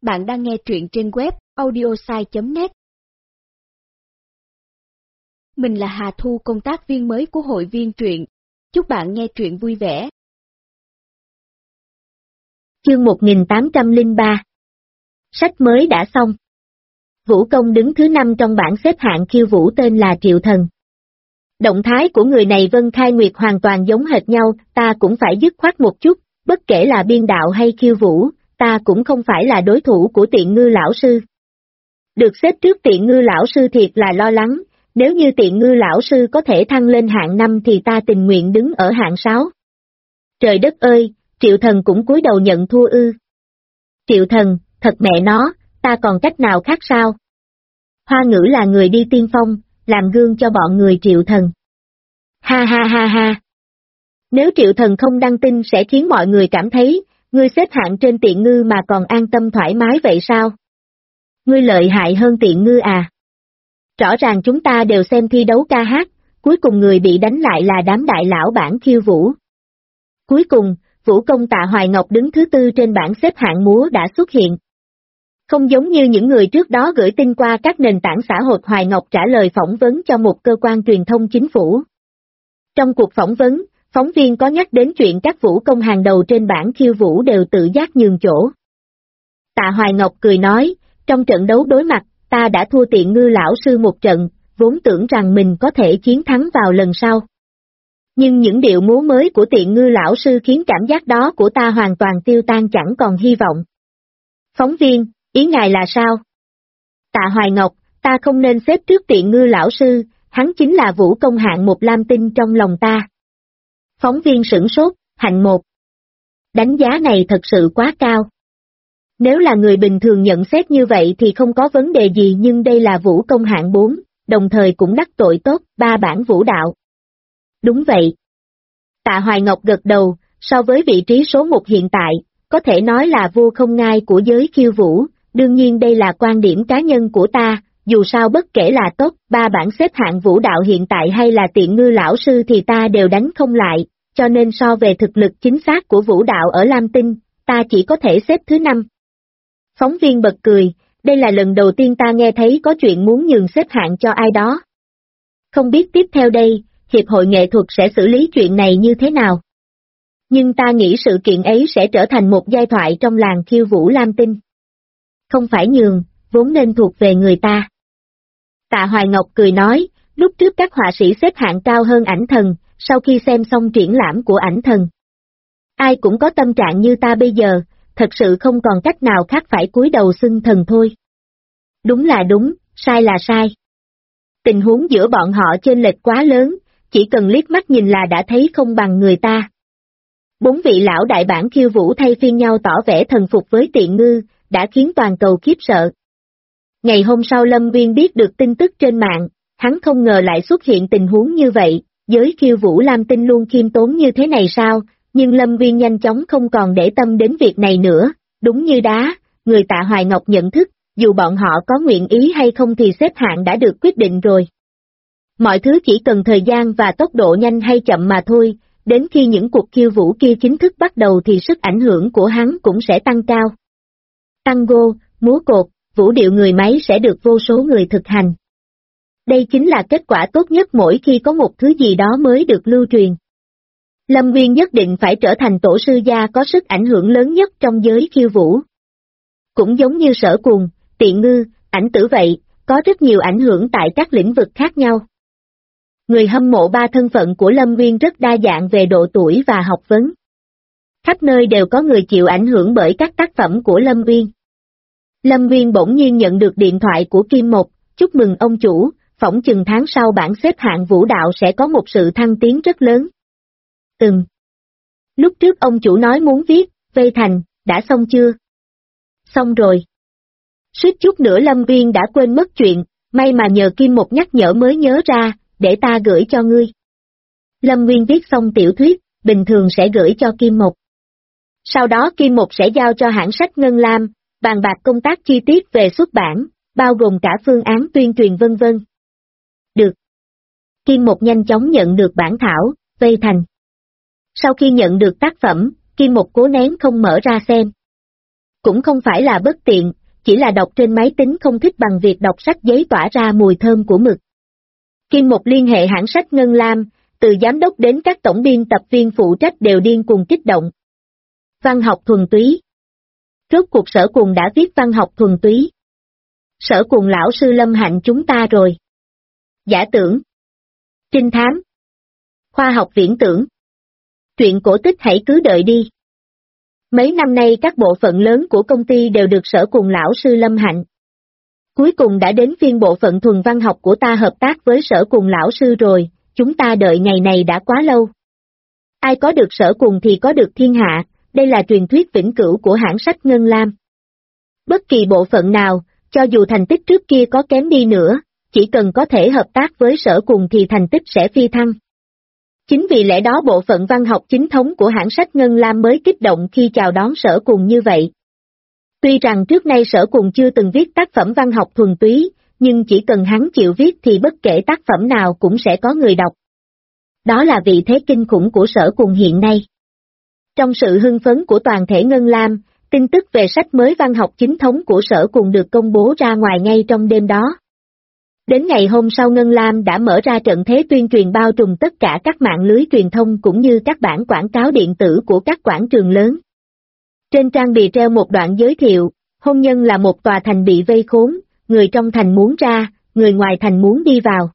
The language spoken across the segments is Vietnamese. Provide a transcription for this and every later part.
Bạn đang nghe truyện trên web audiosai.net. Mình là Hà Thu, công tác viên mới của hội viên truyện. Chúc bạn nghe truyện vui vẻ. Chương 1803. Sách mới đã xong. Vũ công đứng thứ 5 trong bảng xếp hạng khiêu vũ, tên là Triệu Thần. Động thái của người này Vân Khai Nguyệt hoàn toàn giống hệt nhau, ta cũng phải dứt khoát một chút, bất kể là biên đạo hay khiêu vũ, ta cũng không phải là đối thủ của Tiện Ngư lão sư. Được xếp trước Tiện Ngư lão sư thiệt là lo lắng, nếu như Tiện Ngư lão sư có thể thăng lên hạng 5 thì ta tình nguyện đứng ở hạng 6. Trời đất ơi, Triệu Thần cũng cúi đầu nhận thua ư. Triệu Thần, thật mẹ nó, ta còn cách nào khác sao? Hoa Ngữ là người đi tiên phong, làm gương cho bọn người Triệu Thần. Ha ha ha ha. Nếu Triệu Thần không đăng tin sẽ khiến mọi người cảm thấy, ngươi xếp hạng trên Tiện Ngư mà còn an tâm thoải mái vậy sao? Ngươi lợi hại hơn Tiện Ngư à? Rõ ràng chúng ta đều xem thi đấu ca hát, cuối cùng người bị đánh lại là đám đại lão bản khiêu vũ. Cuối cùng, vũ công Tạ Hoài Ngọc đứng thứ 4 trên bảng xếp hạng múa đã xuất hiện. Không giống như những người trước đó gửi tin qua các nền tảng xã hội, Hoài Ngọc trả lời phỏng vấn cho một cơ quan truyền thông chính phủ. Trong cuộc phỏng vấn, phóng viên có nhắc đến chuyện các vũ công hàng đầu trên bảng khiêu vũ đều tự giác nhường chỗ. Tạ Hoài Ngọc cười nói, trong trận đấu đối mặt, ta đã thua Tiện Ngư lão sư một trận, vốn tưởng rằng mình có thể chiến thắng vào lần sau. Nhưng những điệu múa mới của Tiện Ngư lão sư khiến cảm giác đó của ta hoàn toàn tiêu tan, chẳng còn hy vọng. Phóng viên, ý ngài là sao? Tạ Hoài Ngọc, ta không nên xếp trước Tiện Ngư lão sư, hắn chính là vũ công hạng 1 lam tinh trong lòng ta. Phóng viên sửng sốt, hạng 1. Đánh giá này thật sự quá cao. Nếu là người bình thường nhận xét như vậy thì không có vấn đề gì, nhưng đây là vũ công hạng 4, đồng thời cũng đắc tội tốt 3 bản vũ đạo. Đúng vậy. Tạ Hoài Ngọc gật đầu, so với vị trí số 1 hiện tại, có thể nói là vua không ngai của giới khiêu vũ, đương nhiên đây là quan điểm cá nhân của ta, dù sao bất kể là top 3 bảng xếp hạng vũ đạo hiện tại hay là Tiện Ngư lão sư thì ta đều đánh không lại, cho nên so về thực lực chính xác của vũ đạo ở Lam Tinh, ta chỉ có thể xếp thứ 5. Phóng viên bật cười, đây là lần đầu tiên ta nghe thấy có chuyện muốn nhường xếp hạng cho ai đó. Không biết tiếp theo đây, Hiệp hội nghệ thuật sẽ xử lý chuyện này như thế nào? Nhưng ta nghĩ sự kiện ấy sẽ trở thành một giai thoại trong làng khiêu vũ Lam Tinh. Không phải nhường, vốn nên thuộc về người ta. Tạ Hoài Ngọc cười nói, lúc trước các họa sĩ xếp hạng cao hơn Ảnh Thần, sau khi xem xong triển lãm của Ảnh Thần. Ai cũng có tâm trạng như ta bây giờ, thật sự không còn cách nào khác phải cúi đầu xưng thần thôi. Đúng là đúng, sai là sai. Tình huống giữa bọn họ chênh lệch quá lớn, chỉ cần liếc mắt nhìn là đã thấy không bằng người ta. 4 vị lão đại bản khiêu vũ thay phiên nhau tỏ vẻ thần phục với Tiện Ngư, đã khiến toàn cầu khiếp sợ. Ngày hôm sau Lâm Viên biết được tin tức trên mạng, hắn không ngờ lại xuất hiện tình huống như vậy, giới khiêu vũ Lam Tinh luôn khiêm tốn như thế này sao, nhưng Lâm Viên nhanh chóng không còn để tâm đến việc này nữa, đúng như đá, người Tạ Hoài Ngọc nhận thức, dù bọn họ có nguyện ý hay không thì xếp hạng đã được quyết định rồi. Mọi thứ chỉ cần thời gian và tốc độ nhanh hay chậm mà thôi, đến khi những cuộc khiêu vũ kia chính thức bắt đầu thì sức ảnh hưởng của hắn cũng sẽ tăng cao. Tango, múa cột, vũ điệu người máy sẽ được vô số người thực hành. Đây chính là kết quả tốt nhất mỗi khi có một thứ gì đó mới được lưu truyền. Lâm Viên nhất định phải trở thành tổ sư gia có sức ảnh hưởng lớn nhất trong giới khiêu vũ. Cũng giống như Sở Cuồng, Tiện Ngư, Ảnh Tử vậy, có rất nhiều ảnh hưởng tại các lĩnh vực khác nhau. Người hâm mộ 3 thân phận của Lâm Viên rất đa dạng về độ tuổi và học vấn. Khắp nơi đều có người chịu ảnh hưởng bởi các tác phẩm của Lâm Viên. Lâm Viên bỗng nhiên nhận được điện thoại của Kim Mộc, chúc mừng ông chủ, phỏng chừng tháng sau bảng xếp hạng vũ đạo sẽ có một sự thăng tiến rất lớn. Lúc trước ông chủ nói muốn viết, Vây Thành, đã xong chưa? Xong rồi. Suýt chút nữa Lâm Viên đã quên mất chuyện, may mà nhờ Kim Mộc nhắc nhở mới nhớ ra, để ta gửi cho ngươi. Lâm Viên viết xong tiểu thuyết, bình thường sẽ gửi cho Kim Mộc. Sau đó Kim Mộc sẽ giao cho hãng sách Ngân Lam, bàn bạc công tác chi tiết về xuất bản, bao gồm cả phương án tuyên truyền vân vân. Được. Kim Mộc nhanh chóng nhận được bản thảo, Vây Thành. Sau khi nhận được tác phẩm, Kim Mộc cố nén không mở ra xem. Cũng không phải là bất tiện, chỉ là đọc trên máy tính không thích bằng việc đọc sách giấy tỏa ra mùi thơm của mực. Kim Một liên hệ hãng sách Ngân Lam, từ giám đốc đến các tổng biên tập viên phụ trách đều điên cuồng kích động. Văn học thuần túy. Rốt cuộc Sở Cuồng đã viết văn học thuần túy. Sở Cuồng lão sư Lâm Hạnh chúng ta rồi. Giả tưởng. Trinh thám. Khoa học viễn tưởng. Truyện cổ tích hãy cứ đợi đi. Mấy năm nay các bộ phận lớn của công ty đều được Sở Cuồng lão sư Lâm Hạnh. Cuối cùng đã đến phiên bộ phận thuần văn học của ta hợp tác với Sở Cuồng lão sư rồi, chúng ta đợi ngày này đã quá lâu. Ai có được Sở Cuồng thì có được thiên hạ, đây là truyền thuyết vĩnh cửu của hãng sách Ngân Lam. Bất kỳ bộ phận nào, cho dù thành tích trước kia có kém đi nữa, chỉ cần có thể hợp tác với Sở Cuồng thì thành tích sẽ phi thăng. Chính vì lẽ đó bộ phận văn học chính thống của hãng sách Ngân Lam mới kích động khi chào đón Sở Cuồng như vậy. Tuy rằng trước nay Sở Cuồng chưa từng viết tác phẩm văn học thuần túy, nhưng chỉ cần hắn chịu viết thì bất kể tác phẩm nào cũng sẽ có người đọc. Đó là vị thế kinh khủng của Sở Cuồng hiện nay. Trong sự hưng phấn của toàn thể Ngân Lam, tin tức về sách mới văn học chính thống của Sở Cuồng được công bố ra ngoài ngay trong đêm đó. Đến ngày hôm sau Ngân Lam đã mở ra trận thế tuyên truyền bao trùm tất cả các mạng lưới truyền thông cũng như các bản quảng cáo điện tử của các quảng trường lớn. Trên trang bìa treo một đoạn giới thiệu, hôn nhân là một tòa thành bị vây khốn, người trong thành muốn ra, người ngoài thành muốn đi vào.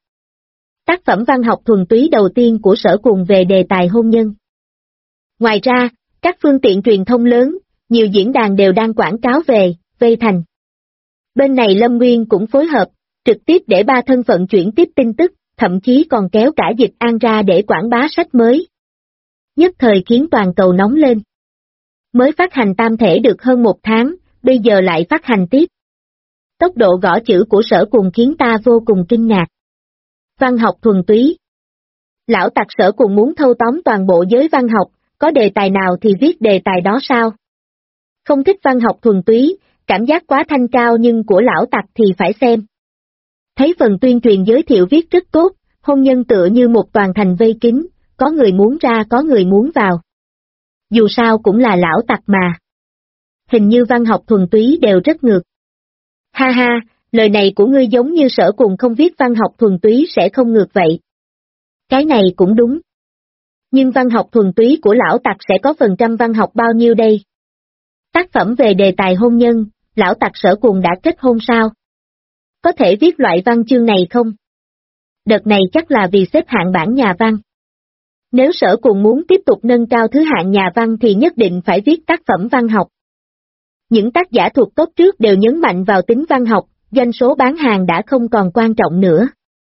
Tác phẩm văn học thuần túy đầu tiên của Sở Cuồng về đề tài hôn nhân. Ngoài ra, các phương tiện truyền thông lớn, nhiều diễn đàn đều đang quảng cáo về, vây thành. Bên này Lâm Nguyên cũng phối hợp, trực tiếp để 3 thân phận chuyển tiếp tin tức, thậm chí còn kéo cả Dịch An ra để quảng bá sách mới. Nhất thời khiến toàn cầu nóng lên. Mới phát hành tam thể được hơn 1 tháng, bây giờ lại phát hành tiếp. Tốc độ gõ chữ của Sở Cuồng khiến ta vô cùng kinh ngạc. Văn học thuần túy. Lão tặc Sở Cuồng muốn thâu tóm toàn bộ giới văn học, có đề tài nào thì viết đề tài đó sao? Không thích văn học thuần túy, cảm giác quá thanh cao nhưng của lão tặc thì phải xem. Thấy phần tuyên truyền giới thiệu viết rất tốt, hôn nhân tựa như một toàn thành vây kín, có người muốn ra có người muốn vào. Dù sao cũng là lão tặc mà. Hình như văn học thuần túy đều rất ngược. Ha ha, lời này của ngươi giống như Sở Cuồng không viết văn học thuần túy sẽ không ngược vậy. Cái này cũng đúng. Nhưng văn học thuần túy của lão tặc sẽ có phần trăm văn học bao nhiêu đây? Tác phẩm về đề tài hôn nhân, lão tặc Sở Cuồng đã kết hôn sao? Có thể viết loại văn chương này không? Đợt này chắc là vì xếp hạng bảng nhà văn. Nếu Sở Cuồng muốn tiếp tục nâng cao thứ hạng nhà văn thì nhất định phải viết tác phẩm văn học. Những tác giả thuộc top trước đều nhấn mạnh vào tính văn học, doanh số bán hàng đã không còn quan trọng nữa.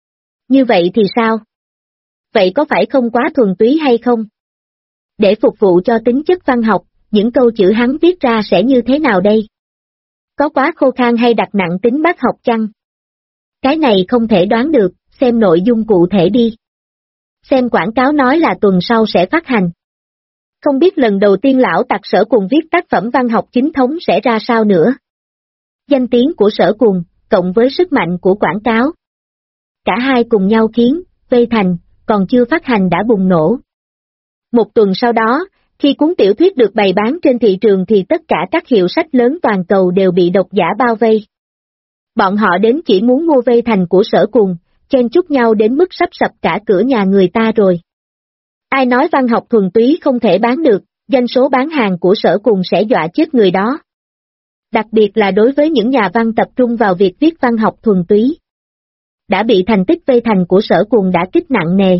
Như vậy thì sao? Vậy có phải không quá thuần túy hay không? Để phục vụ cho tính chất văn học, những câu chữ hắn viết ra sẽ như thế nào đây? Có quá khô khan hay đặt nặng tính bác học chăng? Cái này không thể đoán được, xem nội dung cụ thể đi. Xem quảng cáo nói là tuần sau sẽ phát hành. Không biết lần đầu tiên lão tặc Sở Cuồng viết tác phẩm văn học chính thống sẽ ra sao nữa. Danh tiếng của Sở Cuồng, cộng với sức mạnh của quảng cáo. Cả hai cùng nhau khiến, vây thành, còn chưa phát hành đã bùng nổ. Một tuần sau đó, khi cuốn tiểu thuyết được bày bán trên thị trường thì tất cả các hiệu sách lớn toàn cầu đều bị độc giả bao vây. Bọn họ đến chỉ muốn mua vây thành của Sở Cuồng, chen chúc nhau đến mức sắp sập cả cửa nhà người ta rồi. Ai nói văn học thuần túy không thể bán được, doanh số bán hàng của Sở Cuồng sẽ dọa chết người đó. Đặc biệt là đối với những nhà văn tập trung vào việc viết văn học thuần túy. Đã bị thành tích vây thành của Sở Cuồng đã kích nặng nề.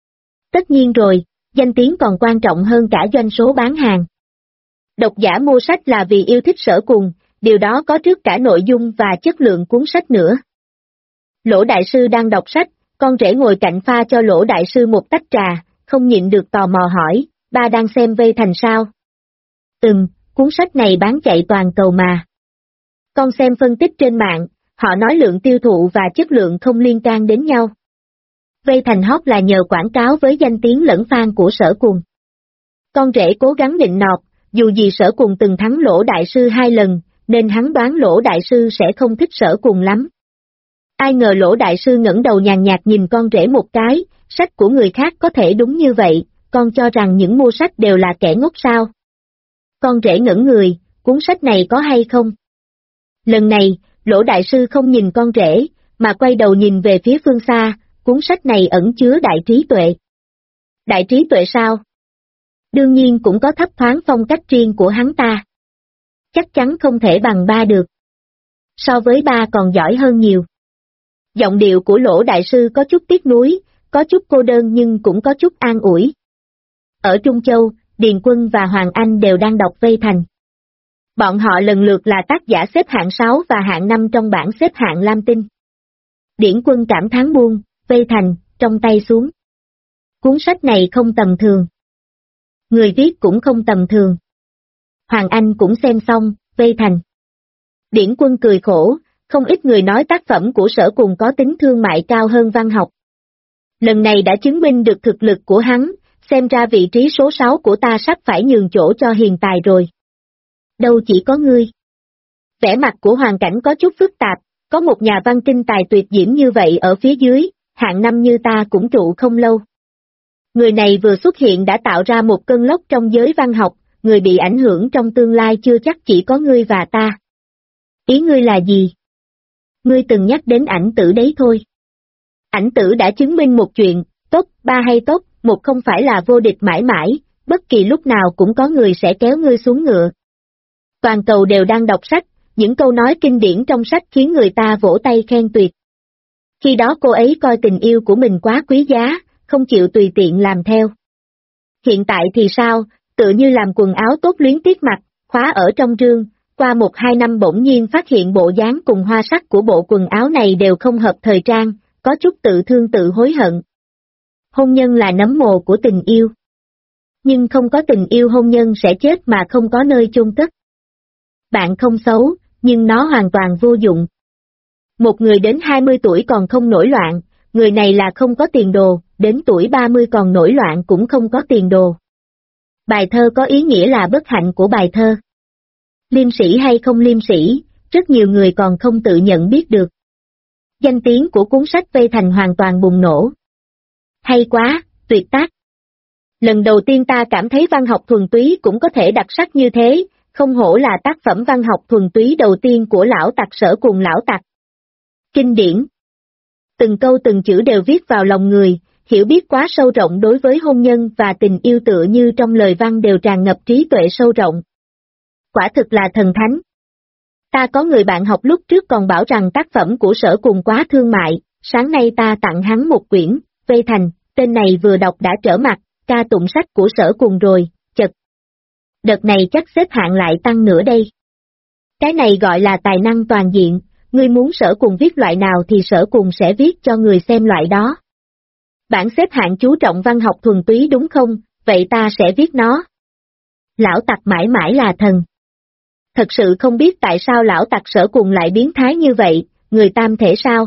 Tất nhiên rồi, danh tiếng còn quan trọng hơn cả doanh số bán hàng. Độc giả mua sách là vì yêu thích Sở Cuồng, điều đó có trước cả nội dung và chất lượng cuốn sách nữa. Lỗ đại sư đang đọc sách, con rể ngồi cạnh pha cho Lỗ đại sư một tách trà, không nhịn được tò mò hỏi, ba đang xem vây thành sao? Cuốn sách này bán chạy toàn cầu mà. Con xem phân tích trên mạng, họ nói lượng tiêu thụ và chất lượng không liên can đến nhau. Vây thành hot là nhờ quảng cáo với danh tiếng lẫn fan của Sở Cuồng. Con rể cố gắng định nọt, dù gì Sở Cuồng từng thắng Lỗ đại sư 2 lần, nên hắn đoán Lỗ đại sư sẽ không thích Sở Cuồng lắm. Ai ngờ Lỗ đại sư ngẩng đầu nhàn nhạt nhìn con rể một cái, sách của người khác có thể đúng như vậy, con cho rằng những mua sách đều là kẻ ngốc sao? Con rể ngẩn người, cuốn sách này có hay không? Lần này, Lỗ đại sư không nhìn con rể, mà quay đầu nhìn về phía phương xa, cuốn sách này ẩn chứa đại trí tuệ. Đại trí tuệ sao? Đương nhiên cũng có thấp thoáng phong cách riêng của hắn ta. Chắc chắn không thể bằng ba được. So với ba còn giỏi hơn nhiều. Giọng điệu của Lỗ đại sư có chút tiếc nuối, có chút cô đơn nhưng cũng có chút an ủi. Ở Trung Châu, Điền Quân và Hoàng Anh đều đang đọc Vây Thành. Bọn họ lần lượt là tác giả xếp hạng 6 và hạng 5 trong bảng xếp hạng Lam Tinh. Điển Quân cảm thán buông Vây Thành trong tay xuống. Cuốn sách này không tầm thường. Người viết cũng không tầm thường. Hoàng Anh cũng xem xong Vây Thành. Điển Quân cười khổ, không ít người nói tác phẩm của Sở Cùng có tính thương mại cao hơn văn học. Lần này đã chứng minh được thực lực của hắn, xem ra vị trí số 6 của ta sắp phải nhường chỗ cho hiền tài rồi. Đâu chỉ có ngươi. Vẻ mặt của Hoàng Cảnh có chút phức tạp, có một nhà văn kinh tài tuyệt diễm như vậy ở phía dưới, hạng năm như ta cũng trụ không lâu. Người này vừa xuất hiện đã tạo ra một cơn lốc trong giới văn học, người bị ảnh hưởng trong tương lai chưa chắc chỉ có ngươi và ta. Ý ngươi là gì? Ngươi từng nhắc đến Ảnh Tử đấy thôi. Ảnh Tử đã chứng minh một chuyện, top 3 hay top 1 không phải là vô địch mãi mãi, bất kỳ lúc nào cũng có người sẽ kéo ngươi xuống ngựa. Toàn cầu đều đang đọc sách, những câu nói kinh điển trong sách khiến người ta vỗ tay khen tuyệt. Khi đó cô ấy coi tình yêu của mình quá quý giá, không chịu tùy tiện làm theo. Hiện tại thì sao, tự như làm quần áo tốt luyến tiếc mặc, khóa ở trong rương, qua 1-2 năm bỗng nhiên phát hiện bộ dáng cùng hoa sắc của bộ quần áo này đều không hợp thời trang, có chút tự thương tự hối hận. Hôn nhân là nấm mồ của tình yêu. Nhưng không có tình yêu hôn nhân sẽ chết mà không có nơi chôn cất. Bạn không xấu, nhưng nó hoàn toàn vô dụng. Một người đến 20 tuổi còn không nổi loạn, người này là không có tiền đồ, đến tuổi 30 còn nổi loạn cũng không có tiền đồ. Bài thơ có ý nghĩa là bất hạnh của bài thơ. Liêm sĩ hay không liêm sĩ, rất nhiều người còn không tự nhận biết được. Danh tiếng của cuốn sách Vây Thành hoàn toàn bùng nổ. Hay quá, tuyệt tác. Lần đầu tiên ta cảm thấy văn học thuần túy cũng có thể đặc sắc như thế, không hổ là tác phẩm văn học thuần túy đầu tiên của lão tặc Sở Cùng lão tặc. Kinh điển. Từng câu từng chữ đều viết vào lòng người, hiểu biết quá sâu rộng đối với hôn nhân và tình yêu tựa như trong lời văn đều tràn ngập trí tuệ sâu rộng. Quả thực là thần thánh. Ta có người bạn học lúc trước còn bảo rằng tác phẩm của Sở Cùng quá thương mại, sáng nay ta tặng hắn một quyển, Vây Thành, tên này vừa đọc đã trở mặt, ca tụng sách của Sở Cùng rồi, chật. Đợt này chắc xếp hạng lại tăng nữa đây. Cái này gọi là tài năng toàn diện, ngươi muốn Sở Cùng viết loại nào thì Sở Cùng sẽ viết cho người xem loại đó. Bảng xếp hạng chú trọng văn học thuần túy đúng không, vậy ta sẽ viết nó. Lão tặc mãi mãi là thần. Thật sự không biết tại sao lão tặc Sở Cùng lại biến thái như vậy, người tam thể sao?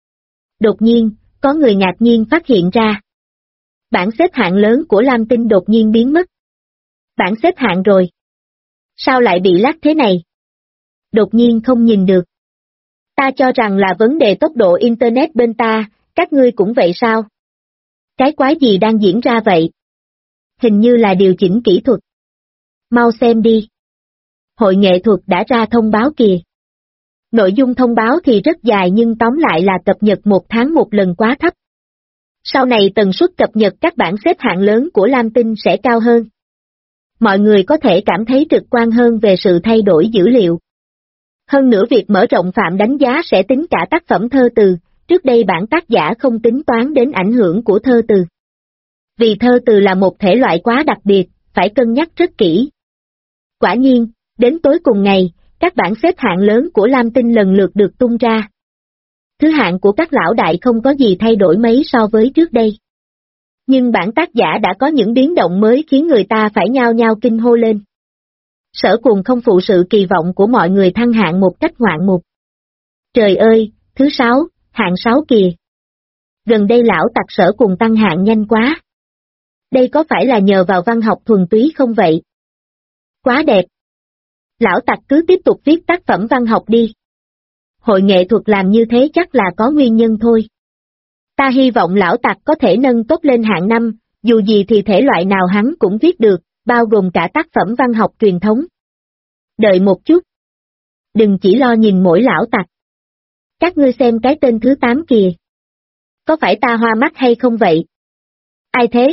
Đột nhiên, có người ngạc nhiên phát hiện ra. Bảng xếp hạng lớn của Lam Tinh đột nhiên biến mất. Bảng xếp hạng rồi. Sao lại bị lắc thế này? Đột nhiên không nhìn được. Ta cho rằng là vấn đề tốc độ Internet bên ta, các ngươi cũng vậy sao? Cái quái gì đang diễn ra vậy? Hình như là điều chỉnh kỹ thuật. Mau xem đi. Hội nghệ thuật đã ra thông báo kìa. Nội dung thông báo thì rất dài nhưng tóm lại là cập nhật 1 tháng một lần quá thấp. Sau này tần suất cập nhật các bảng xếp hạng lớn của Lam Tinh sẽ cao hơn. Mọi người có thể cảm thấy trực quan hơn về sự thay đổi dữ liệu. Hơn nữa việc mở rộng phạm đánh giá sẽ tính cả tác phẩm thơ từ, trước đây bản tác giả không tính toán đến ảnh hưởng của thơ từ. Vì thơ từ là một thể loại quá đặc biệt, phải cân nhắc rất kỹ. Quả nhiên, đến tối cùng ngày, các bảng xếp hạng lớn của Lam Tinh lần lượt được tung ra. Thứ hạng của các lão đại không có gì thay đổi mấy so với trước đây. Nhưng bản tác giả đã có những biến động mới khiến người ta phải nhao nhao kinh hô lên. Sở Cùng không phụ sự kỳ vọng của mọi người thăng hạng một cách ngoạn mục. Trời ơi, thứ 6, hạng 6 kìa. Gần đây lão tặc Sở Cùng tăng hạng nhanh quá. Đây có phải là nhờ vào văn học thuần túy không vậy? Quá đẹp. Lão tặc cứ tiếp tục viết tác phẩm văn học đi. Hội nghệ thuật làm như thế chắc là có nguyên nhân thôi. Ta hy vọng lão tặc có thể nâng tốt lên hạng 5, dù gì thì thể loại nào hắn cũng viết được, bao gồm cả tác phẩm văn học truyền thống. Đợi một chút. Đừng chỉ lo nhìn mỗi lão tặc. Các ngươi xem cái tên thứ 8 kìa. Có phải ta hoa mắt hay không vậy? Ai thế?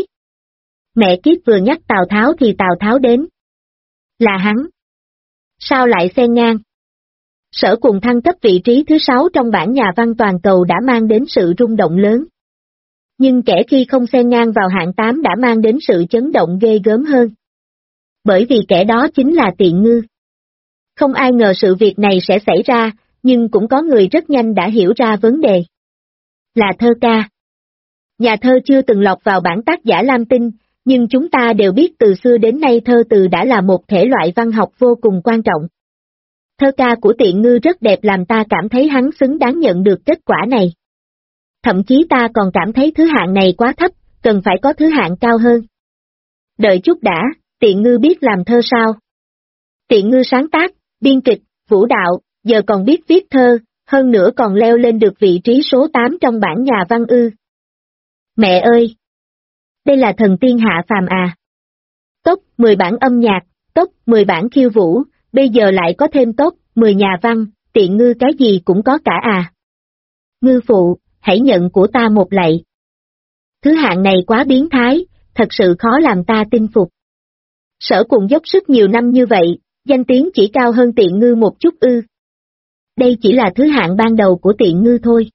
Mẹ kiếp, vừa nhắc Tào Tháo thì Tào Tháo đến. Là hắn. Sao lại xen ngang? Sở Cùng thăng cấp vị trí thứ 6 trong bảng nhà văn toàn cầu đã mang đến sự rung động lớn. Nhưng kẻ khi không xen ngang vào hạng 8 đã mang đến sự chấn động ghê gớm hơn. Bởi vì kẻ đó chính là Tiện Ngư. Không ai ngờ sự việc này sẽ xảy ra, nhưng cũng có người rất nhanh đã hiểu ra vấn đề. Là thơ ca. Nhà thơ chưa từng lọt vào bảng tác giả Lam Tinh, nhưng chúng ta đều biết từ xưa đến nay thơ từ đã là một thể loại văn học vô cùng quan trọng. Thơ ca của Tiện Ngư rất đẹp, làm ta cảm thấy hắn xứng đáng nhận được kết quả này. Thậm chí ta còn cảm thấy thứ hạng này quá thấp, cần phải có thứ hạng cao hơn. Đợi chút đã, Tiện Ngư biết làm thơ sao? Tiện Ngư sáng tác, biên kịch, vũ đạo, giờ còn biết viết thơ, hơn nữa còn leo lên được vị trí số 8 trong bảng nhà văn ư. Mẹ ơi! Đây là thần tiên hạ phàm à! Top 10 bảng âm nhạc, top 10 bảng khiêu vũ, bây giờ lại có thêm top 10 nhà văn, Tiện Ngư cái gì cũng có cả à. Ngư phụ, hãy nhận của ta một lạy. Thứ hạng này quá biến thái, thật sự khó làm ta tin phục. Sở Cùng dốc sức nhiều năm như vậy, danh tiếng chỉ cao hơn Tiện Ngư một chút ư. Đây chỉ là thứ hạng ban đầu của Tiện Ngư thôi.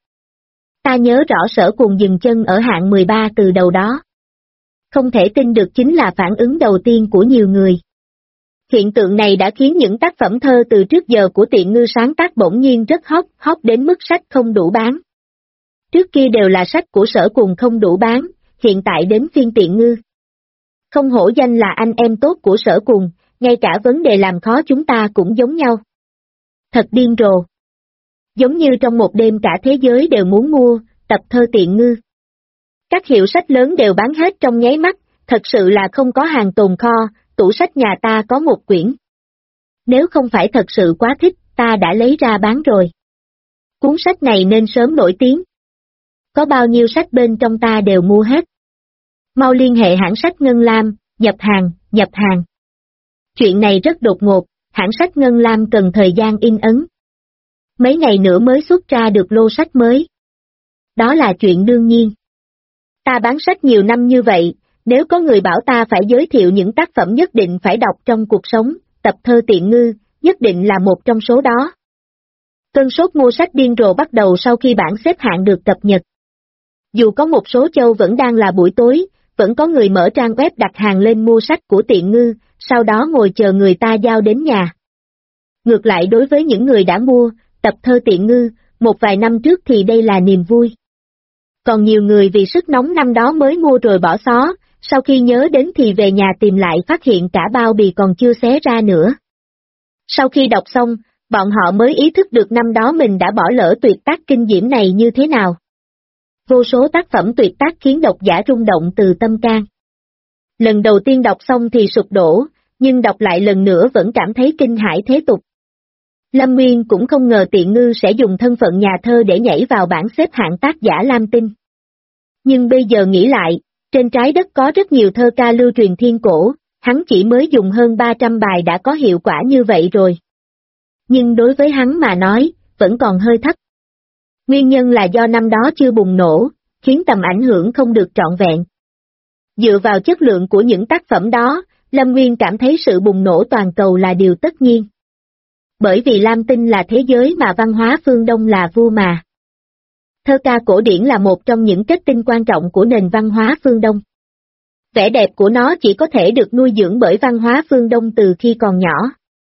Ta nhớ rõ Sở Cùng dừng chân ở hạng 13 từ đầu đó. Không thể tin được chính là phản ứng đầu tiên của nhiều người. Hiện tượng này đã khiến những tác phẩm thơ từ trước giờ của Tiện Ngư sáng tác bỗng nhiên rất hot đến mức sách không đủ bán. Trước kia đều là sách của Sở Cùng không đủ bán, hiện tại đến phiên Tiện Ngư. Không hổ danh là anh em tốt của Sở Cùng, ngay cả vấn đề làm khó chúng ta cũng giống nhau. Thật điên rồ. Giống như trong một đêm cả thế giới đều muốn mua tập thơ Tiện Ngư. Các hiệu sách lớn đều bán hết trong nháy mắt, thật sự là không có hàng tồn kho, tủ sách nhà ta có một quyển. Nếu không phải thật sự quá thích, ta đã lấy ra bán rồi. Cuốn sách này nên sớm nổi tiếng. Có bao nhiêu sách bên trong ta đều mua hết. Mau liên hệ hãng sách Ngân Lam, nhập hàng. Chuyện này rất đột ngột, hãng sách Ngân Lam cần thời gian in ấn. Mấy ngày nữa mới xuất ra được lô sách mới. Đó là chuyện đương nhiên. Ta bán sách nhiều năm như vậy, nếu có người bảo ta phải giới thiệu những tác phẩm nhất định phải đọc trong cuộc sống, tập thơ Tiện Ngư, nhất định là một trong số đó. Cơn sốt mua sách điên rồ bắt đầu sau khi bảng xếp hạng được cập nhật. Dù có một số châu vẫn đang là buổi tối, vẫn có người mở trang web đặt hàng lên mua sách của Tiện Ngư, sau đó ngồi chờ người ta giao đến nhà. Ngược lại đối với những người đã mua tập thơ Tiện Ngư, một vài năm trước thì đây là niềm vui. Còn nhiều người vì sức nóng năm đó mới mua rồi bỏ xó, sau khi nhớ đến thì về nhà tìm lại phát hiện cả bao bì còn chưa xé ra nữa. Sau khi đọc xong, bọn họ mới ý thức được năm đó mình đã bỏ lỡ tuyệt tác kinh diễm này như thế nào. Vô số tác phẩm tuyệt tác khiến độc giả rung động từ tâm can. Lần đầu tiên đọc xong thì sụp đổ, nhưng đọc lại lần nữa vẫn cảm thấy kinh hãi thế tục. Lâm Nguyên cũng không ngờ Tiện Ngư sẽ dùng thân phận nhà thơ để nhảy vào bảng xếp hạng tác giả Lam Tinh. Nhưng bây giờ nghĩ lại, trên trái đất có rất nhiều thơ ca lưu truyền thiên cổ, hắn chỉ mới dùng hơn 300 bài đã có hiệu quả như vậy rồi. Nhưng đối với hắn mà nói, vẫn còn hơi thấp. Nguyên nhân là do năm đó chưa bùng nổ, khiến tầm ảnh hưởng không được trọn vẹn. Dựa vào chất lượng của những tác phẩm đó, Lâm Nguyên cảm thấy sự bùng nổ toàn cầu là điều tất nhiên. Bởi vì Lam Tinh là thế giới mà văn hóa phương Đông là vua mà. Thơ ca cổ điển là một trong những kết tinh quan trọng của nền văn hóa phương Đông. Vẻ đẹp của nó chỉ có thể được nuôi dưỡng bởi văn hóa phương Đông từ khi còn nhỏ.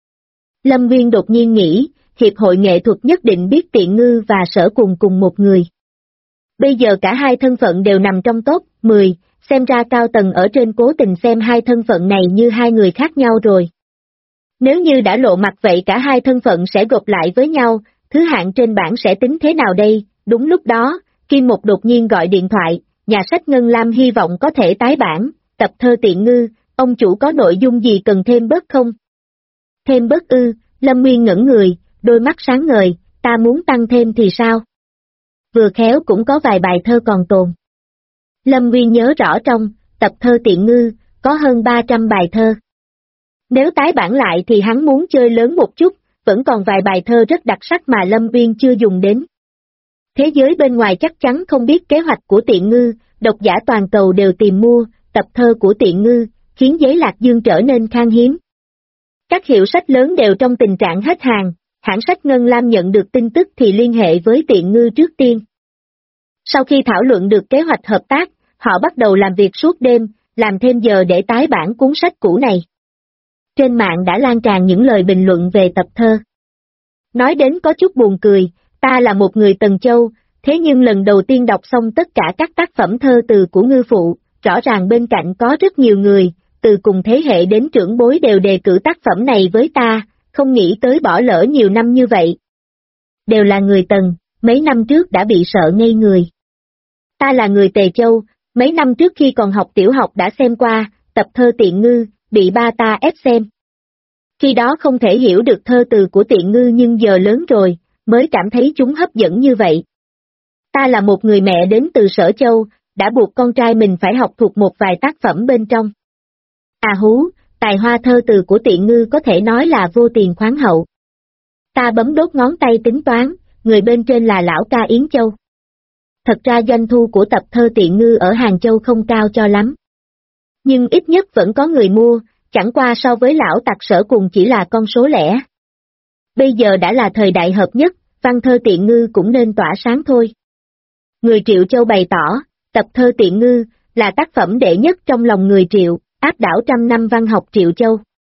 Lâm Nguyên đột nhiên nghĩ, Hiệp hội nghệ thuật nhất định biết Tiện Ngư và Sở Cùng cùng một người. Bây giờ cả hai thân phận đều nằm trong top 10, xem ra cao tầng ở trên cố tình xem hai thân phận này như hai người khác nhau rồi. Nếu như đã lộ mặt vậy cả hai thân phận sẽ gộp lại với nhau, thứ hạng trên bảng sẽ tính thế nào đây? Đúng lúc đó, Kim Mục đột nhiên gọi điện thoại, nhà sách Ngân Lam hy vọng có thể tái bản, tập thơ Tiện Ngư, ông chủ có nội dung gì cần thêm bớt không? Thêm bớt ư? Lâm Nguyên ngẩn người, đôi mắt sáng ngời, ta muốn tăng thêm thì sao? Vừa khéo cũng có vài bài thơ còn tồn. Lâm Nguyên nhớ rõ trong tập thơ Tiện Ngư, có hơn 300 bài thơ. Nếu tái bản lại thì hắn muốn chơi lớn một chút, vẫn còn vài bài thơ rất đặc sắc mà Lâm Uyên chưa dùng đến. Thế giới bên ngoài chắc chắn không biết kế hoạch của Tiện Ngư, độc giả toàn cầu đều tìm mua tập thơ của Tiện Ngư, khiến giấy Lạc Dương trở nên khan hiếm. Các hiệu sách lớn đều trong tình trạng hết hàng, hãng sách Ngân Lam nhận được tin tức thì liên hệ với Tiện Ngư trước tiên. Sau khi thảo luận được kế hoạch hợp tác, họ bắt đầu làm việc suốt đêm, làm thêm giờ để tái bản cuốn sách cũ này. Trên mạng đã lan tràn những lời bình luận về tập thơ. Nói đến có chút buồn cười, ta là một người Tần Châu, thế nhưng lần đầu tiên đọc xong tất cả các tác phẩm thơ từ của Ngư Phụ, rõ ràng bên cạnh có rất nhiều người, từ cùng thế hệ đến trưởng bối đều đề cử tác phẩm này với ta, không nghĩ tới bỏ lỡ nhiều năm như vậy. Đều là người Tần, mấy năm trước đã bị sợ ngây người. Ta là người Tề Châu, mấy năm trước khi còn học tiểu học đã xem qua, tập thơ Tiện Ngư, bị ba ta ép xem. Khi đó không thể hiểu được thơ từ của Tiện Ngư nhưng giờ lớn rồi, mới cảm thấy chúng hấp dẫn như vậy. Ta là một người mẹ đến từ Sở Châu, đã buộc con trai mình phải học thuộc một vài tác phẩm bên trong. À hú, tài hoa thơ từ của Tiện Ngư có thể nói là vô tiền khoáng hậu. Ta bấm đốt ngón tay tính toán, người bên trên là lão ca Yến Châu. Thật ra doanh thu của tập thơ Tiện Ngư ở Hàng Châu không cao cho lắm. Nhưng ít nhất vẫn có người mua, chẳng qua so với lão tặc Sở Cùng chỉ là con số lẻ. Bây giờ đã là thời đại hợp nhất, văn thơ Tiện Ngư cũng nên tỏa sáng thôi. Người Triệu Châu bày tỏ, tập thơ Tiện Ngư là tác phẩm đệ nhất trong lòng người Triệu, áp đảo trăm năm văn học Triệu Châu.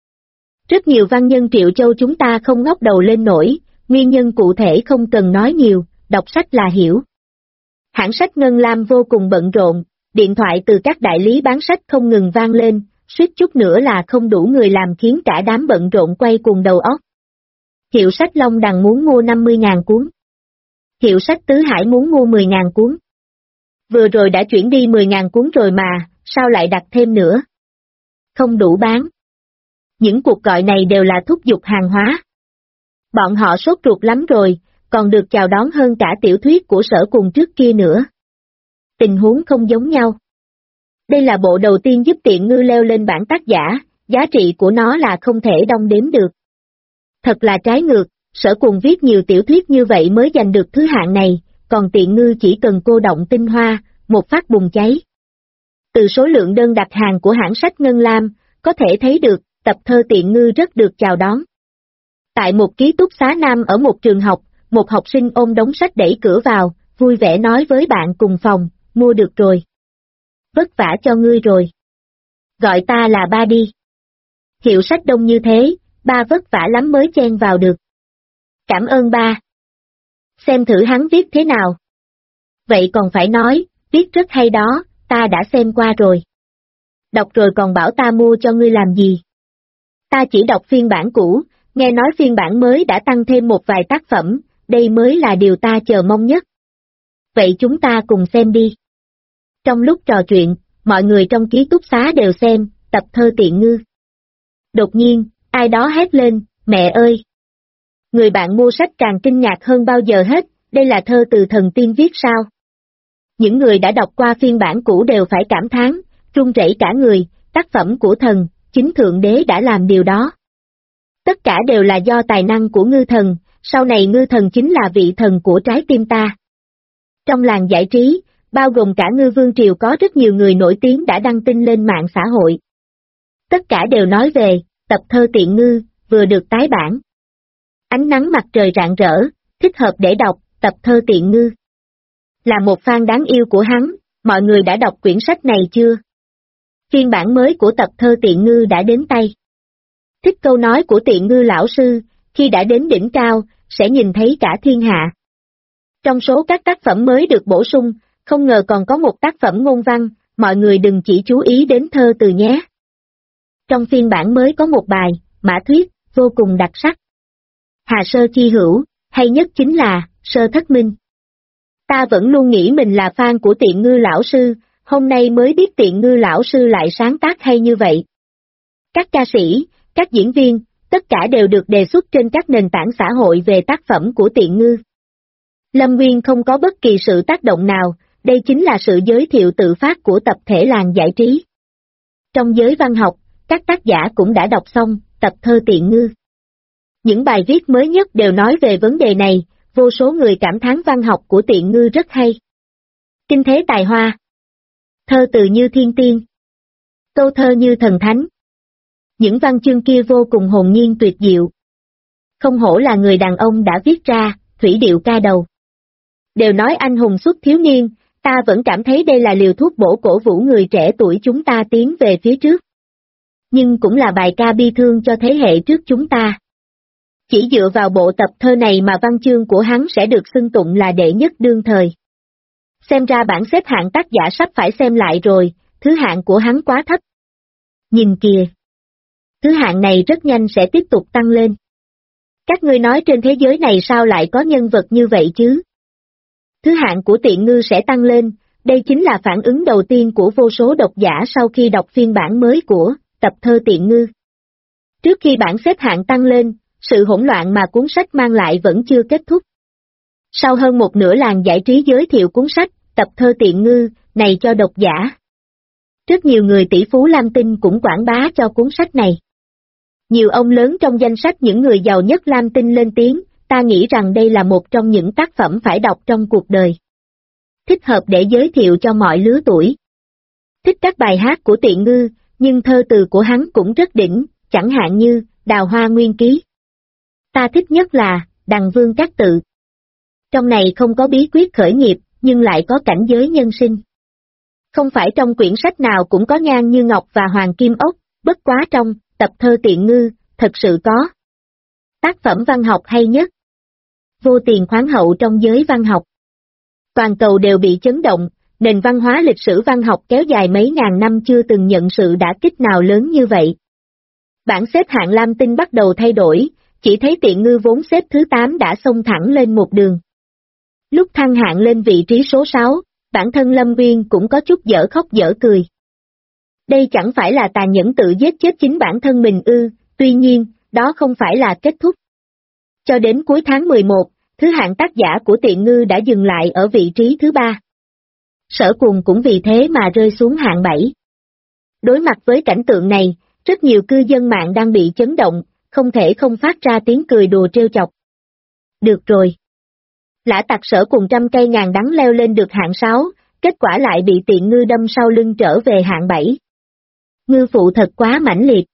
Rất nhiều văn nhân Triệu Châu chúng ta không ngóc đầu lên nổi, nguyên nhân cụ thể không cần nói nhiều, đọc sách là hiểu. Hãng sách Ngân Lam vô cùng bận rộn, điện thoại từ các đại lý bán sách không ngừng vang lên, suýt chút nữa là không đủ người làm khiến cả đám bận rộn quay cuồng đầu óc. Hiệu sách Long Đằng muốn mua 50.000 cuốn. Hiệu sách Tứ Hải muốn mua 10.000 cuốn. Vừa rồi đã chuyển đi 10.000 cuốn rồi mà, sao lại đặt thêm nữa? Không đủ bán. Những cuộc gọi này đều là thúc giục hàng hóa. Bọn họ sốt ruột lắm rồi, còn được chào đón hơn cả tiểu thuyết của Sở Cùng trước kia nữa. Tình huống không giống nhau. Đây là bộ đầu tiên giúp Tiện Ngư leo lên bảng tác giả, giá trị của nó là không thể đong đếm được. Thật là trái ngược, Sở Cùng viết nhiều tiểu thuyết như vậy mới giành được thứ hạng này, còn Tiện Ngư chỉ cần cô động tinh hoa, một phát bùng cháy. Từ số lượng đơn đặt hàng của hãng sách Ngân Lam, có thể thấy được, tập thơ Tiện Ngư rất được chào đón. Tại một ký túc xá nam ở một trường học, một học sinh ôm đống sách đẩy cửa vào, vui vẻ nói với bạn cùng phòng, mua được rồi. Vất vả cho ngươi rồi. Gọi ta là ba đi. Hiệu sách đông như thế, ba vất vả lắm mới chen vào được. Cảm ơn ba. Xem thử hắn viết thế nào. Vậy còn phải nói, viết rất hay đó, ta đã xem qua rồi. Đọc rồi còn bảo ta mua cho ngươi làm gì? Ta chỉ đọc phiên bản cũ, nghe nói phiên bản mới đã tăng thêm một vài tác phẩm, đây mới là điều ta chờ mong nhất. Vậy chúng ta cùng xem đi. Trong lúc trò chuyện, mọi người trong ký túc xá đều xem, tập thơ Tiện Ngư. Đột nhiên, ai đó hét lên, mẹ ơi! Người bạn mua sách càng kinh ngạc hơn bao giờ hết, đây là thơ từ thần tiên viết sao? Những người đã đọc qua phiên bản cũ đều phải cảm thán, run rẩy cả người, tác phẩm của thần, chính Thượng Đế đã làm điều đó. Tất cả đều là do tài năng của Ngư Thần, sau này Ngư Thần chính là vị thần của trái tim ta. Trong làng giải trí, bao gồm cả Ngư Vương Triều có rất nhiều người nổi tiếng đã đăng tin lên mạng xã hội. Tất cả đều nói về, tập thơ Tiện Ngư, vừa được tái bản. Ánh nắng mặt trời rạng rỡ, thích hợp để đọc, tập thơ Tiện Ngư. Là một fan đáng yêu của hắn, mọi người đã đọc quyển sách này chưa? Phiên bản mới của tập thơ Tiện Ngư đã đến tay. Thích câu nói của Tiện Ngư lão sư, khi đã đến đỉnh cao, sẽ nhìn thấy cả thiên hạ. Trong số các tác phẩm mới được bổ sung, không ngờ còn có một tác phẩm ngôn văn, mọi người đừng chỉ chú ý đến thơ từ nhé. Trong phiên bản mới có một bài, Mã Thuyết, vô cùng đặc sắc. Hà sơ chi hữu, hay nhất chính là, sơ thất minh. Ta vẫn luôn nghĩ mình là fan của Tiện Ngư lão sư, hôm nay mới biết Tiện Ngư lão sư lại sáng tác hay như vậy. Các ca sĩ, các diễn viên, tất cả đều được đề xuất trên các nền tảng xã hội về tác phẩm của Tiện Ngư. Lâm Nguyên không có bất kỳ sự tác động nào, đây chính là sự giới thiệu tự phát của tập thể làng giải trí. Trong giới văn học, các tác giả cũng đã đọc xong tập thơ Tiện Ngư. Những bài viết mới nhất đều nói về vấn đề này, vô số người cảm thán văn học của Tiện Ngư rất hay. Kinh thế tài hoa. Thơ từ như thiên tiên. Câu thơ như thần thánh. Những văn chương kia vô cùng hồn nhiên tuyệt diệu. Không hổ là người đàn ông đã viết ra, thủy điệu ca đầu. Đều nói anh hùng xuất thiếu niên, ta vẫn cảm thấy đây là liều thuốc bổ cổ vũ người trẻ tuổi chúng ta tiến về phía trước. Nhưng cũng là bài ca bi thương cho thế hệ trước chúng ta. Chỉ dựa vào bộ tập thơ này mà văn chương của hắn sẽ được xưng tụng là đệ nhất đương thời. Xem ra bảng xếp hạng tác giả sắp phải xem lại rồi, thứ hạng của hắn quá thấp. Nhìn kìa! Thứ hạng này rất nhanh sẽ tiếp tục tăng lên. Các ngươi nói trên thế giới này sao lại có nhân vật như vậy chứ? Thứ hạng của Tiện Ngư sẽ tăng lên, đây chính là phản ứng đầu tiên của vô số độc giả sau khi đọc phiên bản mới của tập thơ Tiện Ngư. Trước khi bảng xếp hạng tăng lên, sự hỗn loạn mà cuốn sách mang lại vẫn chưa kết thúc. Sau hơn một nửa làng giải trí giới thiệu cuốn sách, tập thơ Tiện Ngư, này cho độc giả. Rất nhiều người tỷ phú Lam Tinh cũng quảng bá cho cuốn sách này. Nhiều ông lớn trong danh sách những người giàu nhất Lam Tinh lên tiếng, ta nghĩ rằng đây là một trong những tác phẩm phải đọc trong cuộc đời. Thích hợp để giới thiệu cho mọi lứa tuổi. Thích các bài hát của Tiện Ngư, nhưng thơ từ của hắn cũng rất đỉnh, chẳng hạn như Đào Hoa Nguyên Ký. Ta thích nhất là Đằng Vương Các Tự. Trong này không có bí quyết khởi nghiệp, nhưng lại có cảnh giới nhân sinh. Không phải trong quyển sách nào cũng có Nhan Như Ngọc và Hoàng Kim Ốc, bất quá trong tập thơ Tiện Ngư, thật sự có. Tác phẩm văn học hay nhất. Vô tiền khoáng hậu trong giới văn học. Toàn cầu đều bị chấn động, nền văn hóa lịch sử văn học kéo dài mấy ngàn năm chưa từng nhận sự đả kích nào lớn như vậy. Bảng xếp hạng Lam Tinh bắt đầu thay đổi, chỉ thấy Tiện Ngư vốn xếp thứ 8 đã xông thẳng lên một đường. Lúc thăng hạng lên vị trí số 6, bản thân Lâm Nguyên cũng có chút dở khóc dở cười. Đây chẳng phải là tàn nhẫn tự giết chết chính bản thân mình ư, tuy nhiên, đó không phải là kết thúc. Cho đến cuối tháng 11, thứ hạng tác giả của Tiện Ngư đã dừng lại ở vị trí thứ 3. Sở Cuồng cũng vì thế mà rơi xuống hạng 7. Đối mặt với cảnh tượng này, rất nhiều cư dân mạng đang bị chấn động, không thể không phát ra tiếng cười đùa trêu chọc. Được rồi. Lã tặc Sở Cuồng trăm cây ngàn đắng leo lên được hạng 6, kết quả lại bị Tiện Ngư đâm sau lưng trở về hạng 7. Ngư phụ thật quá mãnh liệt.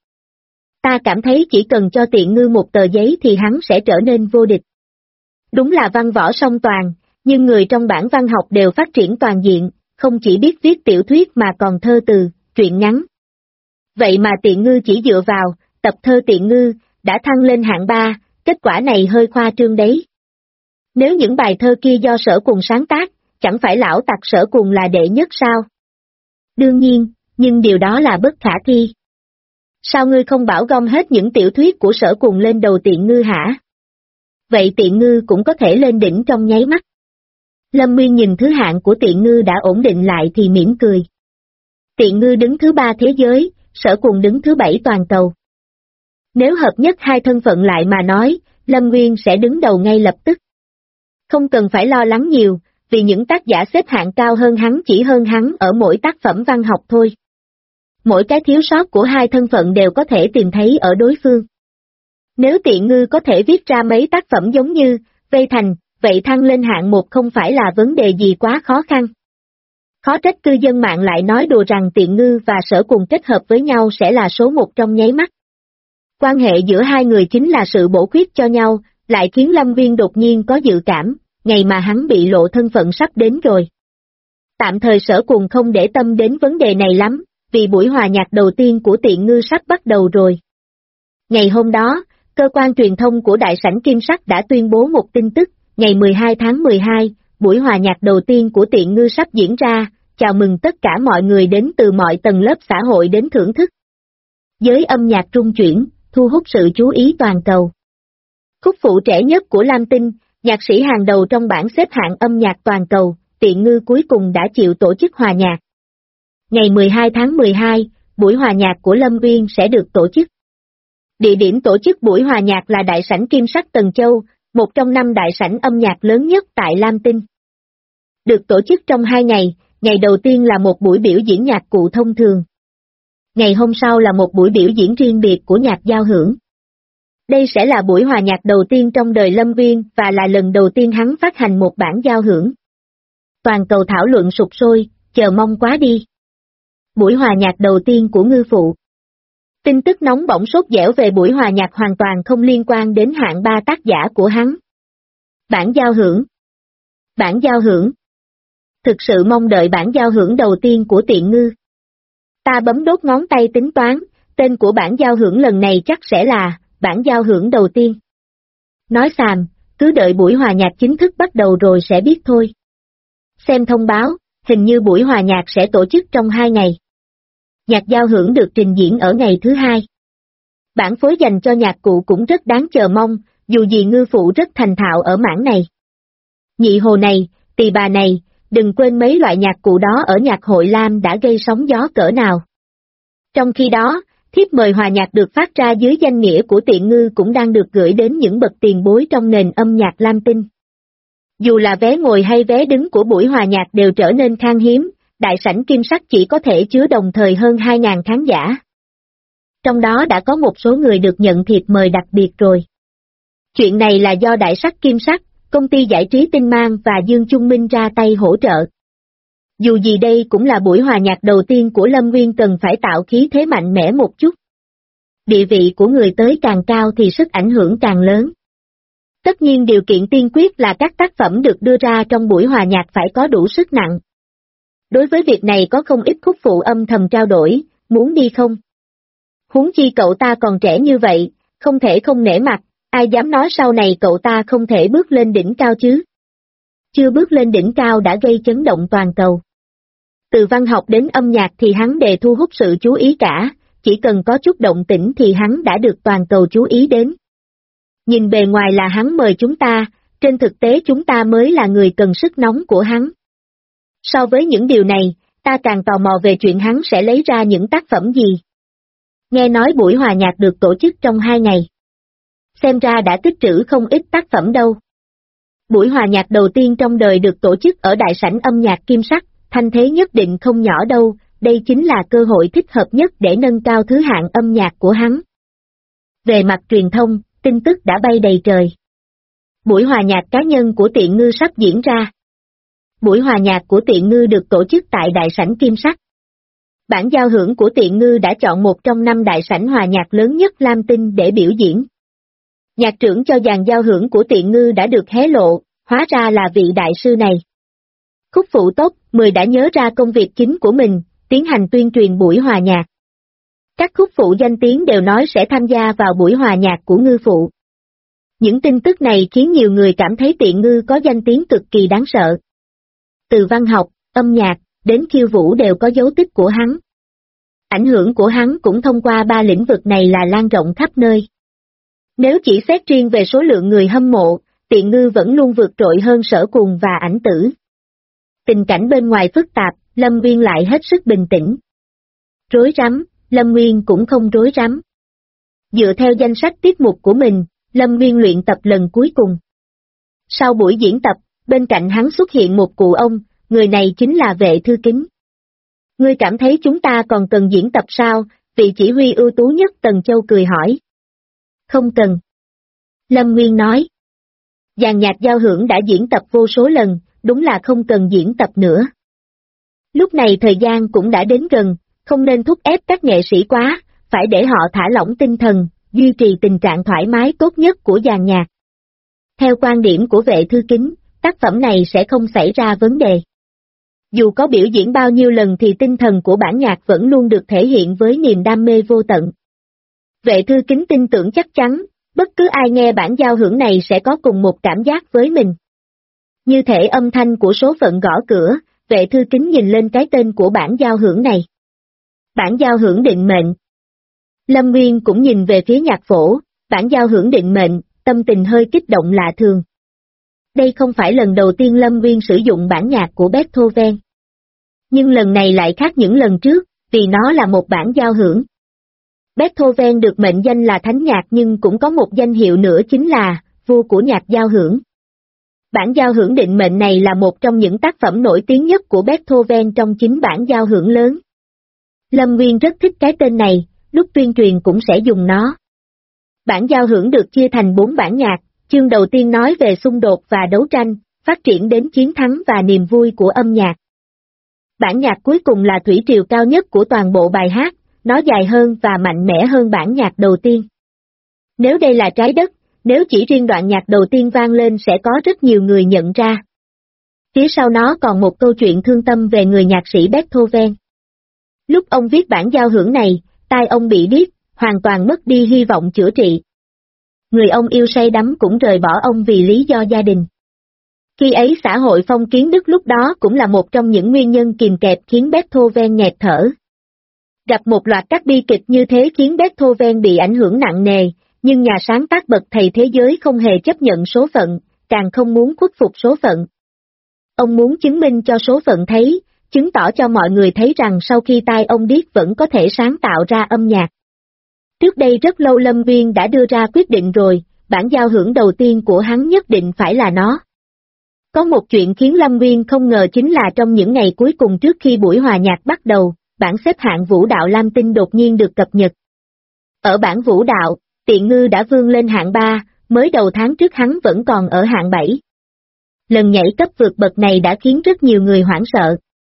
Ta cảm thấy chỉ cần cho Tiện Ngư một tờ giấy thì hắn sẽ trở nên vô địch. Đúng là văn võ song toàn, nhưng người trong bản văn học đều phát triển toàn diện, không chỉ biết viết tiểu thuyết mà còn thơ từ, truyện ngắn. Vậy mà Tiện Ngư chỉ dựa vào tập thơ Tiện Ngư đã thăng lên hạng 3, kết quả này hơi khoa trương đấy. Nếu những bài thơ kia do Sở Cuồng sáng tác, chẳng phải lão tặc Sở Cuồng là đệ nhất sao? Đương nhiên, nhưng điều đó là bất khả thi. Sao ngươi không bảo gom hết những tiểu thuyết của Sở Cuồng lên đầu Tiện Ngư hả? Vậy Tiện Ngư cũng có thể lên đỉnh trong nháy mắt. Lâm Nguyên nhìn thứ hạng của Tiện Ngư đã ổn định lại thì mỉm cười. Tiện Ngư đứng thứ 3 thế giới, Sở Cuồng đứng thứ 7 toàn cầu. Nếu hợp nhất hai thân phận lại mà nói, Lâm Nguyên sẽ đứng đầu ngay lập tức. Không cần phải lo lắng nhiều, vì những tác giả xếp hạng cao hơn hắn chỉ hơn hắn ở mỗi tác phẩm văn học thôi. Mỗi cái thiếu sót của hai thân phận đều có thể tìm thấy ở đối phương. Nếu Tiện Ngư có thể viết ra mấy tác phẩm giống như Vây Thành, vậy thăng lên hạng 1 không phải là vấn đề gì quá khó khăn. Khó trách cư dân mạng lại nói đùa rằng Tiện Ngư và Sở Cuồng kết hợp với nhau sẽ là số 1 trong nháy mắt. Quan hệ giữa hai người chính là sự bổ khuyết cho nhau, lại khiến Lâm Viên đột nhiên có dự cảm, ngày mà hắn bị lộ thân phận sắp đến rồi. Tạm thời Sở Cuồng không để tâm đến vấn đề này lắm, vì buổi hòa nhạc đầu tiên của Tiện Ngư sắp bắt đầu rồi. Ngày hôm đó, cơ quan truyền thông của Đại sảnh Kim Sắc đã tuyên bố một tin tức, ngày 12 tháng 12, buổi hòa nhạc đầu tiên của Tiện Ngư sắp diễn ra, chào mừng tất cả mọi người đến từ mọi tầng lớp xã hội đến thưởng thức. Giới âm nhạc trung chuyển, thu hút sự chú ý toàn cầu. Khúc phụ trẻ nhất của Lam Tinh, nhạc sĩ hàng đầu trong bảng xếp hạng âm nhạc toàn cầu, Tiện Ngư cuối cùng đã chịu tổ chức hòa nhạc. Ngày 12 tháng 12, buổi hòa nhạc của Lâm Uyên sẽ được tổ chức. Địa điểm tổ chức buổi hòa nhạc là Đại sảnh Kim Sắc Tần Châu, một trong 5 đại sảnh âm nhạc lớn nhất tại Lam Tinh. Được tổ chức trong 2 ngày, ngày đầu tiên là một buổi biểu diễn nhạc cụ thông thường. Ngày hôm sau là một buổi biểu diễn riêng biệt của nhạc giao hưởng. Đây sẽ là buổi hòa nhạc đầu tiên trong đời Lâm Viên và là lần đầu tiên hắn phát hành một bản giao hưởng. Toàn cầu thảo luận sục sôi, chờ mong quá đi. Buổi hòa nhạc đầu tiên của Ngư Phụ. Tin tức nóng bỏng sốt dẻo về buổi hòa nhạc hoàn toàn không liên quan đến hạng ba tác giả của hắn. Bản giao hưởng. Bản giao hưởng. Thực sự mong đợi bản giao hưởng đầu tiên của Tiện Ngư. Ta bấm đốt ngón tay tính toán, tên của bản giao hưởng lần này chắc sẽ là bản giao hưởng đầu tiên. Nói xàm, cứ đợi buổi hòa nhạc chính thức bắt đầu rồi sẽ biết thôi. Xem thông báo, hình như buổi hòa nhạc sẽ tổ chức trong 2 ngày. Nhạc giao hưởng được trình diễn ở ngày thứ 2. Bản phối dành cho nhạc cụ cũng rất đáng chờ mong, dù gì Ngư Phụ rất thành thạo ở mảng này. Nhị hồ này, tỳ bà này, đừng quên mấy loại nhạc cụ đó ở nhạc hội Lam đã gây sóng gió cỡ nào. Trong khi đó, thiếp mời hòa nhạc được phát ra dưới danh nghĩa của Tiện Ngư cũng đang được gửi đến những bậc tiền bối trong nền âm nhạc Lam Tinh. Dù là vé ngồi hay vé đứng của buổi hòa nhạc đều trở nên khan hiếm, đại sảnh Kim Sắc chỉ có thể chứa đồng thời hơn 2.000 khán giả. Trong đó đã có một số người được nhận thiệp mời đặc biệt rồi. Chuyện này là do đại sắc Kim Sắc, công ty giải trí Tinh Mang và Dương Trung Minh ra tay hỗ trợ. Dù gì đây cũng là buổi hòa nhạc đầu tiên của Lâm Nguyên, cần phải tạo khí thế mạnh mẽ một chút. Địa vị của người tới càng cao thì sức ảnh hưởng càng lớn. Tất nhiên điều kiện tiên quyết là các tác phẩm được đưa ra trong buổi hòa nhạc phải có đủ sức nặng. Đối với việc này có không ít khúc phụ âm thầm trao đổi, muốn đi không? Huống chi cậu ta còn trẻ như vậy, không thể không nể mặt, ai dám nói sau này cậu ta không thể bước lên đỉnh cao chứ? Chưa bước lên đỉnh cao đã gây chấn động toàn cầu. Từ văn học đến âm nhạc thì hắn đều thu hút sự chú ý cả, chỉ cần có chút động tĩnh thì hắn đã được toàn cầu chú ý đến. Nhìn bề ngoài là hắn mời chúng ta, trên thực tế chúng ta mới là người cần sức nóng của hắn. So với những điều này, ta càng tò mò về chuyện hắn sẽ lấy ra những tác phẩm gì. Nghe nói buổi hòa nhạc được tổ chức trong 2 ngày. Xem ra đã tích trữ không ít tác phẩm đâu. Buổi hòa nhạc đầu tiên trong đời được tổ chức ở đại sảnh âm nhạc Kim Sắc, thanh thế nhất định không nhỏ đâu, đây chính là cơ hội thích hợp nhất để nâng cao thứ hạng âm nhạc của hắn. Về mặt truyền thông, tin tức đã bay đầy trời. Buổi hòa nhạc cá nhân của Tiện Ngư sắp diễn ra. Buổi hòa nhạc của Tiện Ngư được tổ chức tại đại sảnh Kim Sắc. Bản giao hưởng của Tiện Ngư đã chọn một trong 5 đại sảnh hòa nhạc lớn nhất Lam Tinh để biểu diễn. Nhạc trưởng cho dàn giao hưởng của Tiện Ngư đã được hé lộ, hóa ra là vị đại sư này. Khúc phụ top 10 đã nhớ ra công việc chính của mình, tiến hành tuyên truyền buổi hòa nhạc. Các khúc phụ danh tiếng đều nói sẽ tham gia vào buổi hòa nhạc của Ngư Phụ. Những tin tức này khiến nhiều người cảm thấy Tiện Ngư có danh tiếng cực kỳ đáng sợ. Từ văn học, âm nhạc, đến khiêu vũ đều có dấu tích của hắn. Ảnh hưởng của hắn cũng thông qua 3 lĩnh vực này là lan rộng khắp nơi. Nếu chỉ xét riêng về số lượng người hâm mộ, Tiện Ngư vẫn luôn vượt trội hơn Sở Cuồng và Ảnh Tử. Tình cảnh bên ngoài phức tạp, Lâm Nguyên lại hết sức bình tĩnh. Rối rắm, Lâm Nguyên cũng không rối rắm. Dựa theo danh sách tiết mục của mình, Lâm Nguyên luyện tập lần cuối cùng. Sau buổi diễn tập, bên cạnh hắn xuất hiện một cụ ông, người này chính là Vệ Thư Kính. Ngươi cảm thấy chúng ta còn cần diễn tập sao? Vị chỉ huy ưu tú nhất Tần Châu cười hỏi. Không cần. Lâm Nguyên nói. Dàn nhạc giao hưởng đã diễn tập vô số lần, đúng là không cần diễn tập nữa. Lúc này thời gian cũng đã đến gần, không nên thúc ép các nghệ sĩ quá, phải để họ thả lỏng tinh thần, duy trì tình trạng thoải mái tốt nhất của dàn nhạc. Theo quan điểm của Vệ Thư Kính, tác phẩm này sẽ không xảy ra vấn đề. Dù có biểu diễn bao nhiêu lần thì tinh thần của bản nhạc vẫn luôn được thể hiện với niềm đam mê vô tận. Vệ Thư Kính tin tưởng chắc chắn, bất cứ ai nghe bản giao hưởng này sẽ có cùng một cảm giác với mình. Như thể âm thanh của số phận gõ cửa, Vệ Thư Kính nhìn lên cái tên của bản giao hưởng này. Bản giao hưởng định mệnh. Lâm Nguyên cũng nhìn về phía nhạc phổ, bản giao hưởng định mệnh, tâm tình hơi kích động lạ thường. Đây không phải lần đầu tiên Lâm Nguyên sử dụng bản nhạc của Beethoven. Nhưng lần này lại khác những lần trước, vì nó là một bản giao hưởng. Beethoven được mệnh danh là thánh nhạc nhưng cũng có một danh hiệu nữa chính là vua của nhạc giao hưởng. Bản giao hưởng định mệnh này là một trong những tác phẩm nổi tiếng nhất của Beethoven trong chính bản giao hưởng lớn. Lâm Nguyên rất thích cái tên này, lúc tuyên truyền cũng sẽ dùng nó. Bản giao hưởng được chia thành 4 bản nhạc, chương đầu tiên nói về xung đột và đấu tranh, phát triển đến chiến thắng và niềm vui của âm nhạc. Bản nhạc cuối cùng là thủy triều cao nhất của toàn bộ bài hát, nó dài hơn và mạnh mẽ hơn bản nhạc đầu tiên. Nếu đây là trái đất, nếu chỉ riêng đoạn nhạc đầu tiên vang lên sẽ có rất nhiều người nhận ra. Phía sau nó còn một câu chuyện thương tâm về người nhạc sĩ Beethoven. Lúc ông viết bản giao hưởng này, tai ông bị điếc, hoàn toàn mất đi hy vọng chữa trị. Người ông yêu say đắm cũng rời bỏ ông vì lý do gia đình. Khi ấy xã hội phong kiến Đức lúc đó cũng là một trong những nguyên nhân kìm kẹp khiến Beethoven nghẹt thở. Gặp một loạt các bi kịch như thế khiến Beethoven bị ảnh hưởng nặng nề, nhưng nhà sáng tác bậc thầy thế giới không hề chấp nhận số phận, càng không muốn khuất phục số phận. Ông muốn chứng minh cho số phận thấy, chứng tỏ cho mọi người thấy rằng sau khi tai ông điếc vẫn có thể sáng tạo ra âm nhạc. Trước đây rất lâu Lâm Nguyên đã đưa ra quyết định rồi, bản giao hưởng đầu tiên của hắn nhất định phải là nó. Có một chuyện khiến Lâm Nguyên không ngờ chính là trong những ngày cuối cùng trước khi buổi hòa nhạc bắt đầu, bảng xếp hạng vũ đạo Lam Tinh đột nhiên được cập nhật. Ở bảng vũ đạo, Tiện Ngư đã vươn lên hạng 3, mới đầu tháng trước hắn vẫn còn ở hạng 7. Lần nhảy cấp vượt bậc này đã khiến rất nhiều người hoảng sợ.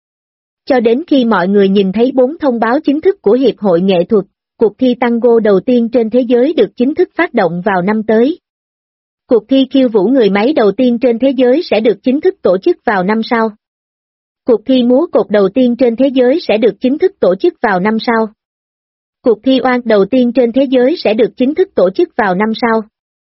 Cho đến khi mọi người nhìn thấy 4 thông báo chính thức của Hiệp hội Nghệ thuật, cuộc thi tango đầu tiên trên thế giới được chính thức phát động vào năm tới. Cuộc thi khiêu vũ người máy đầu tiên trên thế giới sẽ được chính thức tổ chức vào năm sau. Cuộc thi múa cột đầu tiên trên thế giới sẽ được chính thức tổ chức vào năm sau. Cuộc thi oan đầu tiên trên thế giới sẽ được chính thức tổ chức vào năm sau.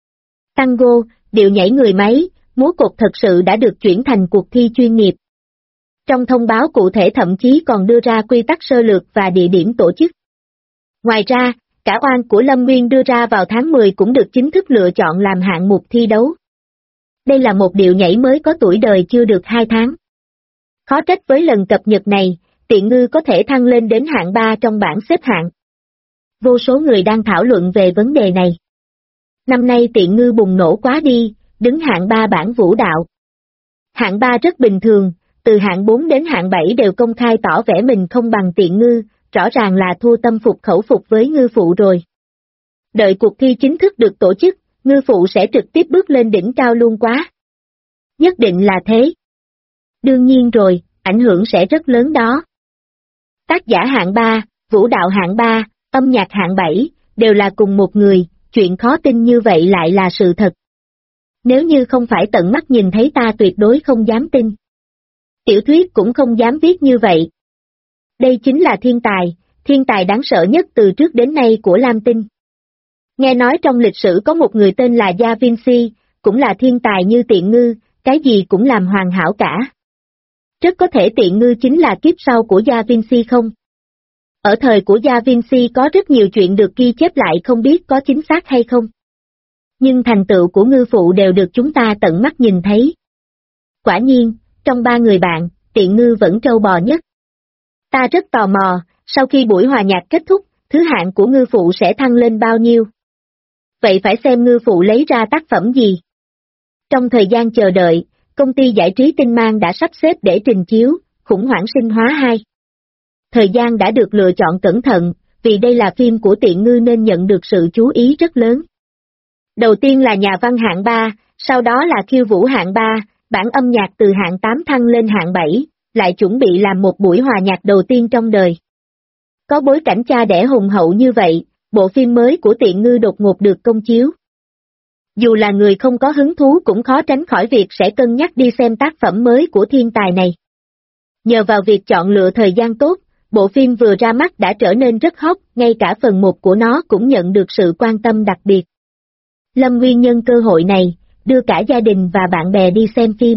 Tango, điệu nhảy người máy, múa cột thật sự đã được chuyển thành cuộc thi chuyên nghiệp. Trong thông báo cụ thể thậm chí còn đưa ra quy tắc sơ lược và địa điểm tổ chức. Ngoài ra, cả oan của Lâm Nguyên đưa ra vào tháng 10 cũng được chính thức lựa chọn làm hạng mục thi đấu. Đây là một điệu nhảy mới có tuổi đời chưa được 2 tháng. Khó trách với lần cập nhật này, Tiện Ngư có thể thăng lên đến hạng 3 trong bảng xếp hạng. Vô số người đang thảo luận về vấn đề này. Năm nay Tiện Ngư bùng nổ quá đi, đứng hạng 3 bảng vũ đạo. Hạng 3 rất bình thường, từ hạng 4 đến hạng 7 đều công khai tỏ vẻ mình không bằng Tiện Ngư, rõ ràng là thua tâm phục khẩu phục với Ngư Phụ rồi. Đợi cuộc thi chính thức được tổ chức, Ngư Phụ sẽ trực tiếp bước lên đỉnh cao luôn quá. Nhất định là thế. Đương nhiên rồi, ảnh hưởng sẽ rất lớn đó. Tác giả hạng 3, vũ đạo hạng 3, âm nhạc hạng 7, đều là cùng một người, chuyện khó tin như vậy lại là sự thật. Nếu như không phải tận mắt nhìn thấy ta tuyệt đối không dám tin. Tiểu thuyết cũng không dám viết như vậy. Đây chính là thiên tài đáng sợ nhất từ trước đến nay của Lam Tinh. Nghe nói trong lịch sử có một người tên là Da Vinci, cũng là thiên tài như Tiện Ngư, cái gì cũng làm hoàn hảo cả. Rất có thể Tiện Ngư chính là kiếp sau của Da Vinci không? Ở thời của Da Vinci có rất nhiều chuyện được ghi chép lại không biết có chính xác hay không. Nhưng thành tựu của Ngư Phụ đều được chúng ta tận mắt nhìn thấy. Quả nhiên, trong 3 người bạn, Tiện Ngư vẫn trâu bò nhất. Ta rất tò mò, sau khi buổi hòa nhạc kết thúc, thứ hạng của Ngư Phụ sẽ thăng lên bao nhiêu? Vậy phải xem Ngư Phụ lấy ra tác phẩm gì? Trong thời gian chờ đợi, công ty giải trí Tinh Mang đã sắp xếp để trình chiếu, Khủng hoảng sinh hóa 2. Thời gian đã được lựa chọn cẩn thận, vì đây là phim của Tiện Ngư nên nhận được sự chú ý rất lớn. Đầu tiên là nhà văn hạng 3, sau đó là khiêu vũ hạng 3, bản âm nhạc từ hạng 8 thăng lên hạng 7, lại chuẩn bị làm một buổi hòa nhạc đầu tiên trong đời. Có bối cảnh cha đẻ hùng hậu như vậy, bộ phim mới của Tiện Ngư đột ngột được công chiếu. Dù là người không có hứng thú cũng khó tránh khỏi việc sẽ cân nhắc đi xem tác phẩm mới của thiên tài này. Nhờ vào việc chọn lựa thời gian tốt, bộ phim vừa ra mắt đã trở nên rất hot, ngay cả phần 1 của nó cũng nhận được sự quan tâm đặc biệt. Lâm Nguyên nhân cơ hội này, đưa cả gia đình và bạn bè đi xem phim.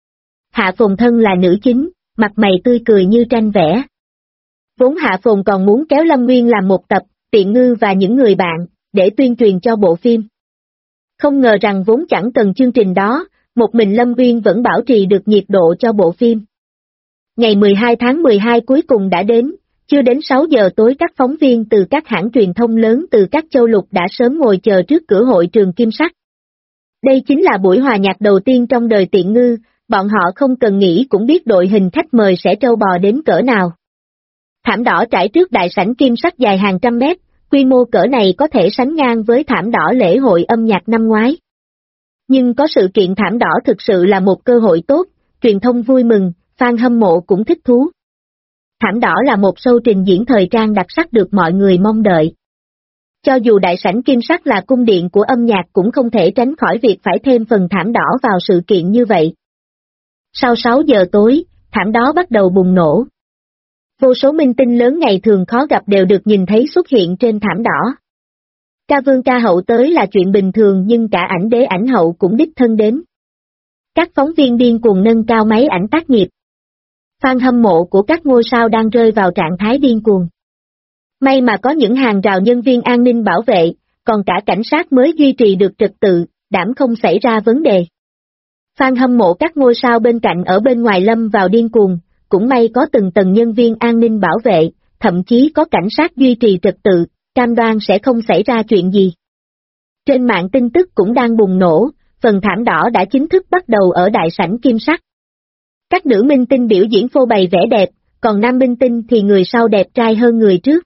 Hạ Phồn thân là nữ chính, mặt mày tươi cười như tranh vẽ. Vốn Hạ Phồn còn muốn kéo Lâm Nguyên làm một tập, Tiện Ngư và những người bạn, để tuyên truyền cho bộ phim. Không ngờ rằng vốn chẳng cần chương trình đó, một mình Lâm Nguyên vẫn bảo trì được nhiệt độ cho bộ phim. Ngày 12 tháng 12 cuối cùng đã đến, chưa đến 6 giờ tối các phóng viên từ các hãng truyền thông lớn từ các châu lục đã sớm ngồi chờ trước cửa hội trường Kim Sắc. Đây chính là buổi hòa nhạc đầu tiên trong đời Tiện Ngư, bọn họ không cần nghĩ cũng biết đội hình khách mời sẽ trâu bò đến cỡ nào. Thảm đỏ trải trước đại sảnh kim sắc dài hàng trăm mét, quy mô cỡ này có thể sánh ngang với thảm đỏ lễ hội âm nhạc năm ngoái. Nhưng có sự kiện thảm đỏ thực sự là một cơ hội tốt, truyền thông vui mừng, fan hâm mộ cũng thích thú. Thảm đỏ là một show trình diễn thời trang đặc sắc được mọi người mong đợi. Cho dù đại sảnh kim sắc là cung điện của âm nhạc cũng không thể tránh khỏi việc phải thêm phần thảm đỏ vào sự kiện như vậy. Sau 6 giờ tối, thảm đỏ bắt đầu bùng nổ. Vô số minh tinh lớn ngày thường khó gặp đều được nhìn thấy xuất hiện trên thảm đỏ. Ca vương ca hậu tới là chuyện bình thường nhưng cả ảnh đế ảnh hậu cũng đích thân đến. Các phóng viên điên cuồng nâng cao máy ảnh tác nghiệp. Fan hâm mộ của các ngôi sao đang rơi vào trạng thái điên cuồng. May mà có những hàng rào nhân viên an ninh bảo vệ, còn cả cảnh sát mới duy trì được trật tự, đảm không xảy ra vấn đề. Fan hâm mộ các ngôi sao bên cạnh ở bên ngoài lâm vào điên cuồng, cũng may có từng tầng nhân viên an ninh bảo vệ, thậm chí có cảnh sát duy trì trật tự, cam đoan sẽ không xảy ra chuyện gì. Trên mạng tin tức cũng đang bùng nổ, phần thảm đỏ đã chính thức bắt đầu ở đại sảnh kim sắc. Các nữ minh tinh biểu diễn phô bày vẻ đẹp, còn nam minh tinh thì người sau đẹp trai hơn người trước.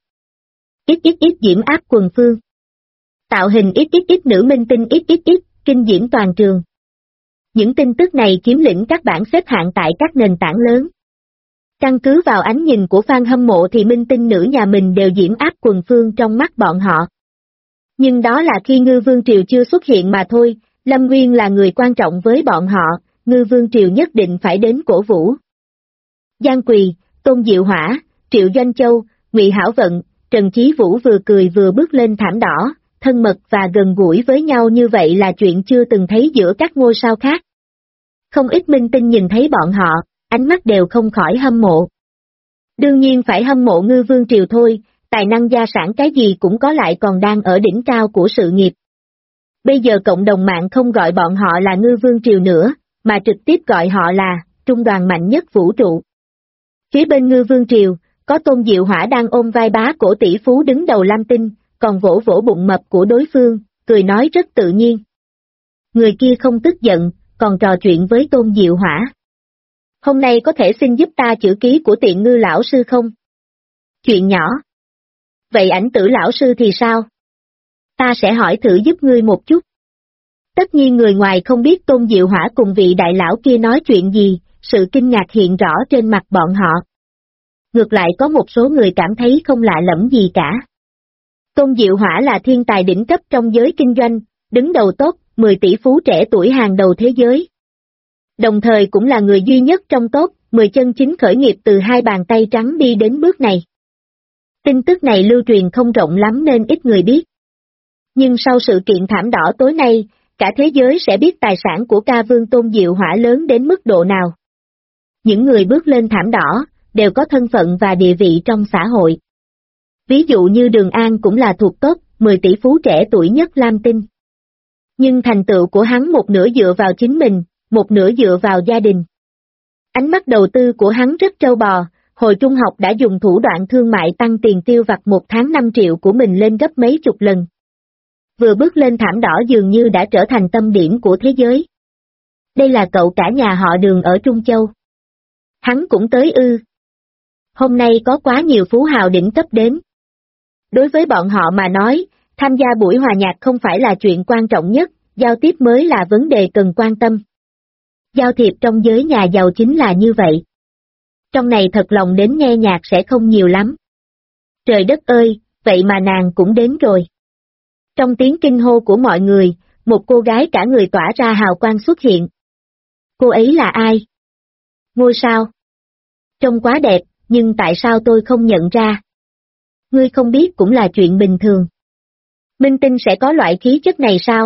XXX diễm áp quần phương. Tạo hình XXX nữ minh tinh XXX, kinh diễm toàn trường. Những tin tức này chiếm lĩnh các bảng xếp hạng tại các nền tảng lớn. Căn cứ vào ánh nhìn của fan hâm mộ thì minh tinh nữ nhà mình đều diễm áp quần phương trong mắt bọn họ. Nhưng đó là khi Ngư Vương Triều chưa xuất hiện mà thôi, Lâm Nguyên là người quan trọng với bọn họ, Ngư Vương Triều nhất định phải đến cổ vũ. Giang Quỳ, Tôn Diệu Hỏa, Triệu Doanh Châu, Ngụy Hảo Vận, Trần Chí Vũ vừa cười vừa bước lên thảm đỏ, thân mật và gần gũi với nhau như vậy là chuyện chưa từng thấy giữa các ngôi sao khác. Không ít minh tinh nhìn thấy bọn họ, ánh mắt đều không khỏi hâm mộ. Đương nhiên phải hâm mộ Ngư Vương Triều thôi, tài năng gia sản cái gì cũng có lại còn đang ở đỉnh cao của sự nghiệp. Bây giờ cộng đồng mạng không gọi bọn họ là Ngư Vương Triều nữa, mà trực tiếp gọi họ là trung đoàn mạnh nhất vũ trụ. Phía bên Ngư Vương Triều, có Tôn Diệu Hỏa đang ôm vai bá cổ tỷ phú đứng đầu Lam Tinh, còn vỗ vỗ bụng mập của đối phương, cười nói rất tự nhiên. Người kia không tức giận, còn trò chuyện với Tôn Diệu Hỏa. Hôm nay có thể xin giúp ta chữ ký của Tiện Ngư lão sư không? Chuyện nhỏ. Vậy Ảnh Tử lão sư thì sao? Ta sẽ hỏi thử giúp ngươi một chút. Tất nhiên người ngoài không biết Tôn Diệu Hỏa cùng vị đại lão kia nói chuyện gì, sự kinh ngạc hiện rõ trên mặt bọn họ. Ngược lại có một số người cảm thấy không lạ lẫm gì cả. Tôn Diệu Hỏa là thiên tài đỉnh cấp trong giới kinh doanh, đứng đầu top 10 tỷ phú trẻ tuổi hàng đầu thế giới. Đồng thời cũng là người duy nhất trong top 10 chân chính khởi nghiệp từ hai bàn tay trắng đi đến bước này. Tin tức này lưu truyền không rộng lắm nên ít người biết. Nhưng sau sự kiện thảm đỏ tối nay, cả thế giới sẽ biết tài sản của ca vương Tôn Diệu Hỏa lớn đến mức độ nào. Những người bước lên thảm đỏ, đều có thân phận và địa vị trong xã hội. Ví dụ như Đường An cũng là thuộc top 10 tỷ phú trẻ tuổi nhất Lam Tinh. Nhưng thành tựu của hắn một nửa dựa vào chính mình, một nửa dựa vào gia đình. Ánh mắt đầu tư của hắn rất trâu bò, hồi trung học đã dùng thủ đoạn thương mại tăng tiền tiêu vặt một tháng 5 triệu của mình lên gấp mấy chục lần. Vừa bước lên thảm đỏ dường như đã trở thành tâm điểm của thế giới. Đây là cậu cả nhà họ Đường ở Trung Châu. Hắn cũng tới ư. Hôm nay có quá nhiều phú hào đỉnh cấp đến. Đối với bọn họ mà nói, tham gia buổi hòa nhạc không phải là chuyện quan trọng nhất, giao tiếp mới là vấn đề cần quan tâm. Giao thiệp trong giới nhà giàu chính là như vậy. Trong này thật lòng đến nghe nhạc sẽ không nhiều lắm. Trời đất ơi, vậy mà nàng cũng đến rồi. Trong tiếng kinh hô của mọi người, một cô gái cả người tỏa ra hào quang xuất hiện. Cô ấy là ai? Ngôi sao? Trông quá đẹp, nhưng tại sao tôi không nhận ra? Ngươi không biết cũng là chuyện bình thường. Minh tinh sẽ có loại khí chất này sao?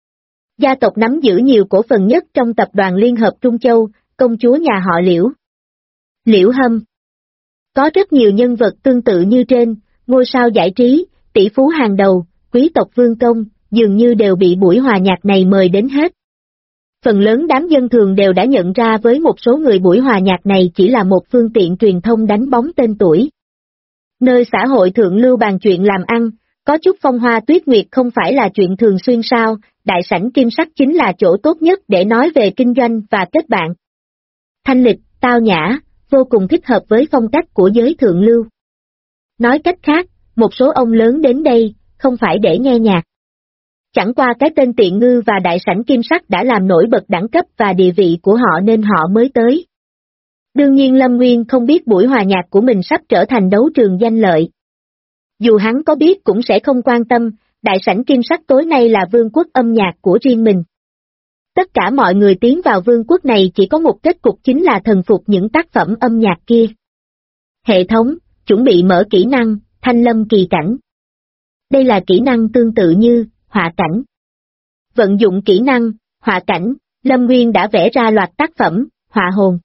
Gia tộc nắm giữ nhiều cổ phần nhất trong tập đoàn Liên hợp Trung Châu, công chúa nhà họ Liễu. Liễu Hâm. Có rất nhiều nhân vật tương tự như trên, ngôi sao giải trí, tỷ phú hàng đầu, quý tộc vương công, dường như đều bị buổi hòa nhạc này mời đến hết. Phần lớn đám dân thường đều đã nhận ra với một số người buổi hòa nhạc này chỉ là một phương tiện truyền thông đánh bóng tên tuổi. Nơi xã hội thượng lưu bàn chuyện làm ăn, có chút phong hoa tuyết nguyệt không phải là chuyện thường xuyên sao, đại sảnh kim sắc chính là chỗ tốt nhất để nói về kinh doanh và kết bạn. Thanh lịch, tao nhã, vô cùng thích hợp với phong cách của giới thượng lưu. Nói cách khác, một số ông lớn đến đây, không phải để nghe nhạc. Chẳng qua cái tên Tiện Ngư và đại sảnh Kim Sắc đã làm nổi bật đẳng cấp và địa vị của họ nên họ mới tới. Đương nhiên Lâm Nguyên không biết buổi hòa nhạc của mình sắp trở thành đấu trường danh lợi. Dù hắn có biết cũng sẽ không quan tâm, đại sảnh Kim Sắc tối nay là vương quốc âm nhạc của riêng mình. Tất cả mọi người tiến vào vương quốc này chỉ có một kết cục chính là thần phục những tác phẩm âm nhạc kia. Hệ thống, chuẩn bị mở kỹ năng, Thanh Lâm Kỳ Cảnh. Đây là kỹ năng tương tự như họa cảnh. Vận dụng kỹ năng, họa cảnh, Lâm Nguyên đã vẽ ra loạt tác phẩm, họa hồn.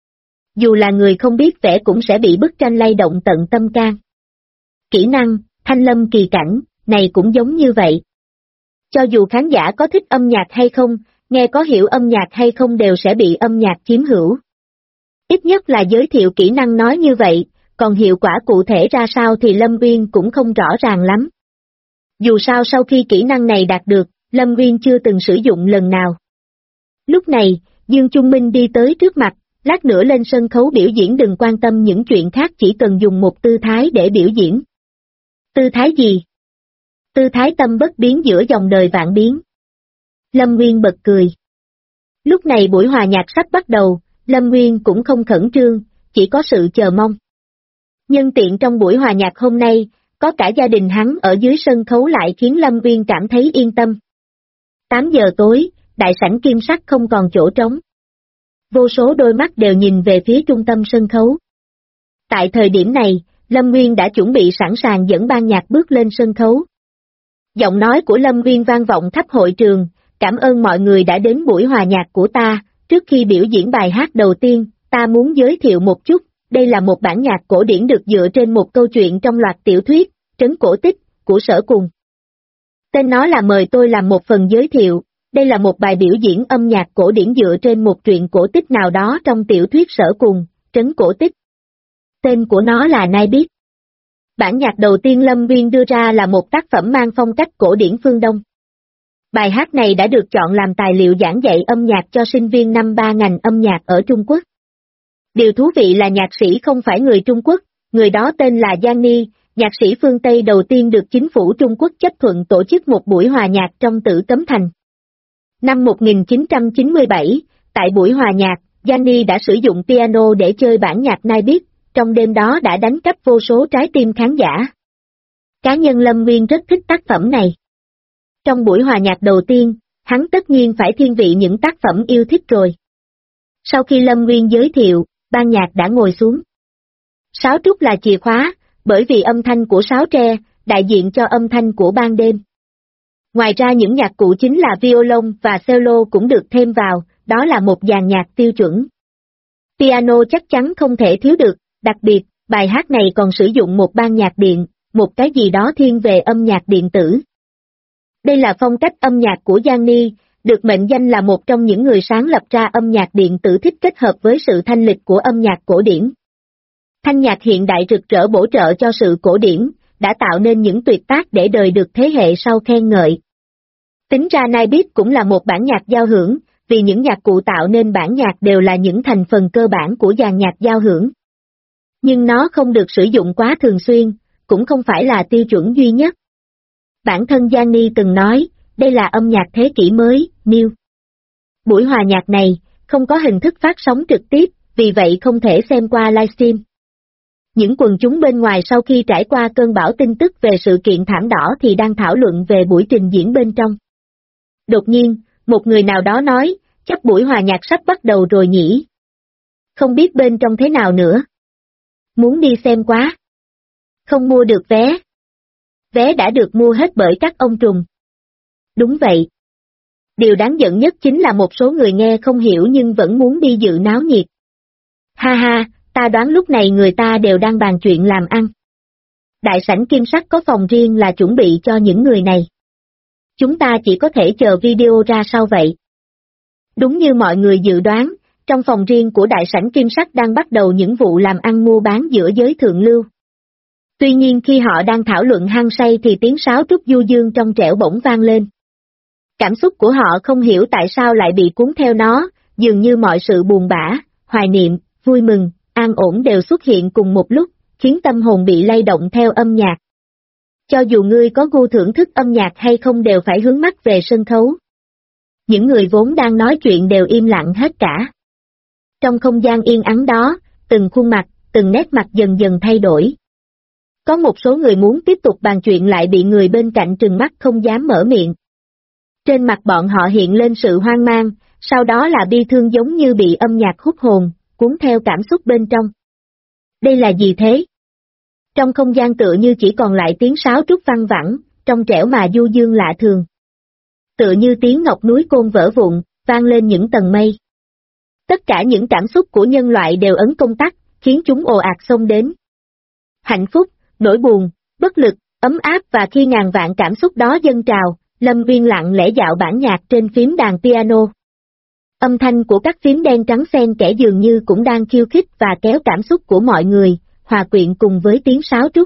Dù là người không biết vẽ cũng sẽ bị bức tranh lay động tận tâm can. Kỹ năng, Thanh Lâm Kỳ Cảnh, này cũng giống như vậy. Cho dù khán giả có thích âm nhạc hay không, nghe có hiểu âm nhạc hay không đều sẽ bị âm nhạc chiếm hữu. Ít nhất là giới thiệu kỹ năng nói như vậy, còn hiệu quả cụ thể ra sao thì Lâm Nguyên cũng không rõ ràng lắm. Dù sao sau khi kỹ năng này đạt được, Lâm Nguyên chưa từng sử dụng lần nào. Lúc này, Dương Trung Minh đi tới trước mặt, lát nữa lên sân khấu biểu diễn đừng quan tâm những chuyện khác chỉ cần dùng một tư thái để biểu diễn. Tư thái gì? Tư thái tâm bất biến giữa dòng đời vạn biến. Lâm Nguyên bật cười. Lúc này buổi hòa nhạc sắp bắt đầu, Lâm Nguyên cũng không khẩn trương, chỉ có sự chờ mong. Nhân tiện trong buổi hòa nhạc hôm nay, có cả gia đình hắn ở dưới sân khấu lại khiến Lâm Nguyên cảm thấy yên tâm. 8 giờ tối, đại sảnh Kim Sắc không còn chỗ trống. Vô số đôi mắt đều nhìn về phía trung tâm sân khấu. Tại thời điểm này, Lâm Nguyên đã chuẩn bị sẵn sàng dẫn ban nhạc bước lên sân khấu. Giọng nói của Lâm Nguyên vang vọng khắp hội trường, cảm ơn mọi người đã đến buổi hòa nhạc của ta, trước khi biểu diễn bài hát đầu tiên, ta muốn giới thiệu một chút, đây là một bản nhạc cổ điển được dựa trên một câu chuyện trong loạt tiểu thuyết, Trấn Cổ Tích, của Sở Cùng. Tên nó là Mời tôi làm một phần giới thiệu, đây là một bài biểu diễn âm nhạc cổ điển dựa trên một truyện cổ tích nào đó trong tiểu thuyết Sở Cùng, Trấn Cổ Tích. Tên của nó là Nai Biết. Bản nhạc đầu tiên Lâm Nguyên đưa ra là một tác phẩm mang phong cách cổ điển phương Đông. Bài hát này đã được chọn làm tài liệu giảng dạy âm nhạc cho sinh viên năm 3 ngành âm nhạc ở Trung Quốc. Điều thú vị là nhạc sĩ không phải người Trung Quốc, người đó tên là Giang Ni, nhạc sĩ phương Tây đầu tiên được chính phủ Trung Quốc chấp thuận tổ chức một buổi hòa nhạc trong Tử Cấm Thành. Năm 1997, tại buổi hòa nhạc, Giang Ni đã sử dụng piano để chơi bản nhạc Nai Biết, trong đêm đó đã đánh cắp vô số trái tim khán giả. Cá nhân Lâm Nguyên rất thích tác phẩm này. Trong buổi hòa nhạc đầu tiên, hắn tất nhiên phải thiên vị những tác phẩm yêu thích rồi. Sau khi Lâm Nguyên giới thiệu, ban nhạc đã ngồi xuống. Sáo trúc là chìa khóa, bởi vì âm thanh của sáo tre, đại diện cho âm thanh của ban đêm. Ngoài ra những nhạc cụ chính là violon và cello cũng được thêm vào, đó là một dàn nhạc tiêu chuẩn. Piano chắc chắn không thể thiếu được, đặc biệt, bài hát này còn sử dụng một ban nhạc điện, một cái gì đó thiên về âm nhạc điện tử. Đây là phong cách âm nhạc của Giang Ni, được mệnh danh là một trong những người sáng lập ra âm nhạc điện tử thích kết hợp với sự thanh lịch của âm nhạc cổ điển. Thanh nhạc hiện đại rực rỡ bổ trợ cho sự cổ điển, đã tạo nên những tuyệt tác để đời được thế hệ sau khen ngợi. Tính ra Nai Biết cũng là một bản nhạc giao hưởng, vì những nhạc cụ tạo nên bản nhạc đều là những thành phần cơ bản của dàn nhạc giao hưởng. Nhưng nó không được sử dụng quá thường xuyên, cũng không phải là tiêu chuẩn duy nhất. Bản thân Giang Ni từng nói, đây là âm nhạc thế kỷ mới, new. Buổi hòa nhạc này, không có hình thức phát sóng trực tiếp, vì vậy không thể xem qua livestream. Những quần chúng bên ngoài sau khi trải qua cơn bão tin tức về sự kiện thảm đỏ thì đang thảo luận về buổi trình diễn bên trong. Đột nhiên, một người nào đó nói, chắc buổi hòa nhạc sắp bắt đầu rồi nhỉ. Không biết bên trong thế nào nữa. Muốn đi xem quá. Không mua được vé. Vé đã được mua hết bởi các ông trùm. Đúng vậy. Điều đáng giận nhất chính là một số người nghe không hiểu nhưng vẫn muốn đi dự náo nhiệt. Ha ha, ta đoán lúc này người ta đều đang bàn chuyện làm ăn. Đại sảnh Kim Sắc có phòng riêng là chuẩn bị cho những người này. Chúng ta chỉ có thể chờ video ra sau vậy. Đúng như mọi người dự đoán, trong phòng riêng của đại sảnh Kim Sắc đang bắt đầu những vụ làm ăn mua bán giữa giới thượng lưu. Tuy nhiên khi họ đang thảo luận hăng say thì tiếng sáo trúc du dương trong trẻo bỗng vang lên. Cảm xúc của họ không hiểu tại sao lại bị cuốn theo nó, dường như mọi sự buồn bã, hoài niệm, vui mừng, an ổn đều xuất hiện cùng một lúc, khiến tâm hồn bị lay động theo âm nhạc. Cho dù ngươi có gu thưởng thức âm nhạc hay không đều phải hướng mắt về sân khấu. Những người vốn đang nói chuyện đều im lặng hết cả. Trong không gian yên ắng đó, từng khuôn mặt, từng nét mặt dần dần thay đổi. Có một số người muốn tiếp tục bàn chuyện lại bị người bên cạnh trừng mắt không dám mở miệng. Trên mặt bọn họ hiện lên sự hoang mang, sau đó là bi thương giống như bị âm nhạc hút hồn, cuốn theo cảm xúc bên trong. Đây là gì thế? Trong không gian tựa như chỉ còn lại tiếng sáo trúc văng vẳng, trong trẻo mà du dương lạ thường. Tựa như tiếng ngọc núi côn vỡ vụn, vang lên những tầng mây. Tất cả những cảm xúc của nhân loại đều ấn công tắc, khiến chúng ồ ạt xông đến. Hạnh phúc, nỗi buồn, bất lực, ấm áp và khi ngàn vạn cảm xúc đó dâng trào, Lâm Viên lặng lẽ dạo bản nhạc trên phím đàn piano. Âm thanh của các phím đen trắng xen kẽ dường như cũng đang khiêu khích và kéo cảm xúc của mọi người, hòa quyện cùng với tiếng sáo trúc.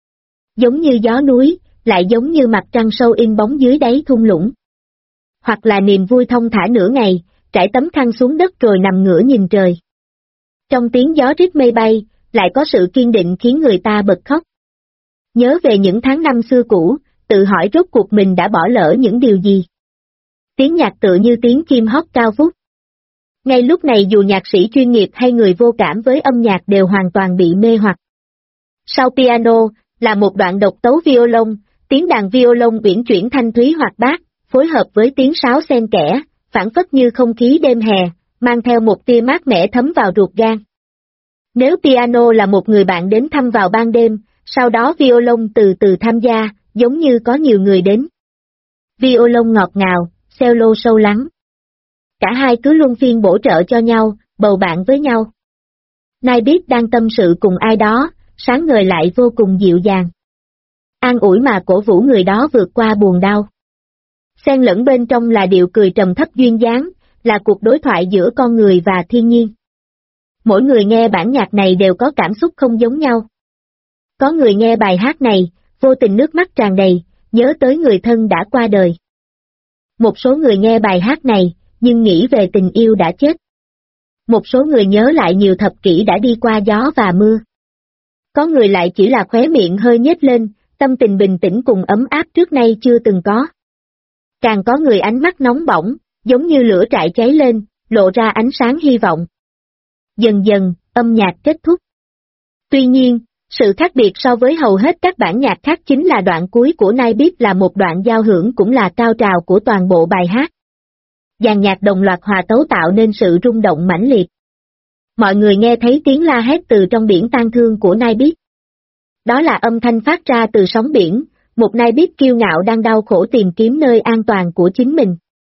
Giống như gió núi, lại giống như mặt trăng sâu in bóng dưới đáy thung lũng. Hoặc là niềm vui thông thả nửa ngày, trải tấm khăn xuống đất rồi nằm ngửa nhìn trời. Trong tiếng gió rít mây bay, lại có sự kiên định khiến người ta bật khóc. Nhớ về những tháng năm xưa cũ, tự hỏi rốt cuộc mình đã bỏ lỡ những điều gì. Tiếng nhạc tựa như tiếng chim hót cao vút. Ngay lúc này dù nhạc sĩ chuyên nghiệp hay người vô cảm với âm nhạc đều hoàn toàn bị mê hoặc. Sau piano, là một đoạn độc tấu violon, tiếng đàn violon uyển chuyển thanh thúy hoạt bát, phối hợp với tiếng sáo xen kẽ, phảng phất như không khí đêm hè, mang theo một tia mát mẻ thấm vào ruột gan. Nếu piano là một người bạn đến thăm vào ban đêm, sau đó violon từ từ tham gia, giống như có nhiều người đến. Violon ngọt ngào, cello sâu lắng. Cả hai cứ luân phiên bổ trợ cho nhau, bầu bạn với nhau. Nay biết đang tâm sự cùng ai đó, sáng ngời lại vô cùng dịu dàng. An ủi mà cổ vũ người đó vượt qua buồn đau. Xen lẫn bên trong là điệu cười trầm thấp duyên dáng, là cuộc đối thoại giữa con người và thiên nhiên. Mỗi người nghe bản nhạc này đều có cảm xúc không giống nhau. Có người nghe bài hát này, vô tình nước mắt tràn đầy, nhớ tới người thân đã qua đời. Một số người nghe bài hát này, nhưng nghĩ về tình yêu đã chết. Một số người nhớ lại nhiều thập kỷ đã đi qua gió và mưa. Có người lại chỉ là khóe miệng hơi nhếch lên, tâm tình bình tĩnh cùng ấm áp trước nay chưa từng có. Càng có người ánh mắt nóng bỏng, giống như lửa trại cháy lên, lộ ra ánh sáng hy vọng. Dần dần, âm nhạc kết thúc. Tuy nhiên, sự khác biệt so với hầu hết các bản nhạc khác chính là đoạn cuối của Night Beat là một đoạn giao hưởng cũng là cao trào của toàn bộ bài hát. Dàn nhạc đồng loạt hòa tấu tạo nên sự rung động mãnh liệt. Mọi người nghe thấy tiếng la hét từ trong biển tang thương của Night Beat. Đó là âm thanh phát ra từ sóng biển, một Night Beat kiêu ngạo đang đau khổ tìm kiếm nơi an toàn của chính mình.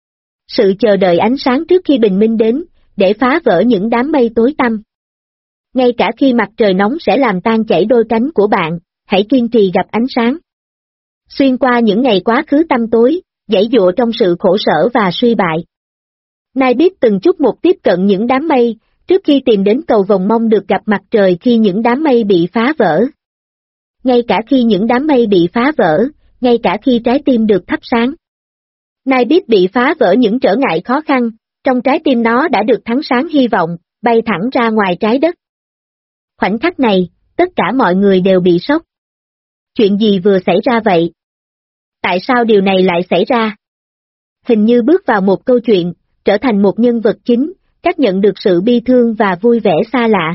Sự chờ đợi ánh sáng trước khi bình minh đến, để phá vỡ những đám mây tối tăm. Ngay cả khi mặt trời nóng sẽ làm tan chảy đôi cánh của bạn, hãy kiên trì gặp ánh sáng. Xuyên qua những ngày quá khứ tăm tối, giãy giụa trong sự khổ sở và suy bại. Night Beat từng chút một tiếp cận những đám mây, trước khi tìm đến cầu vồng mong được gặp mặt trời khi những đám mây bị phá vỡ. Ngay cả khi những đám mây bị phá vỡ, ngay cả khi trái tim được thắp sáng. Night Beat bị phá vỡ những trở ngại khó khăn, trong trái tim nó đã được thắng sáng hy vọng, bay thẳng ra ngoài trái đất. Khoảnh khắc này, tất cả mọi người đều bị sốc. Chuyện gì vừa xảy ra vậy? Tại sao điều này lại xảy ra? Hình như bước vào một câu chuyện, trở thành một nhân vật chính, cảm nhận được sự bi thương và vui vẻ xa lạ.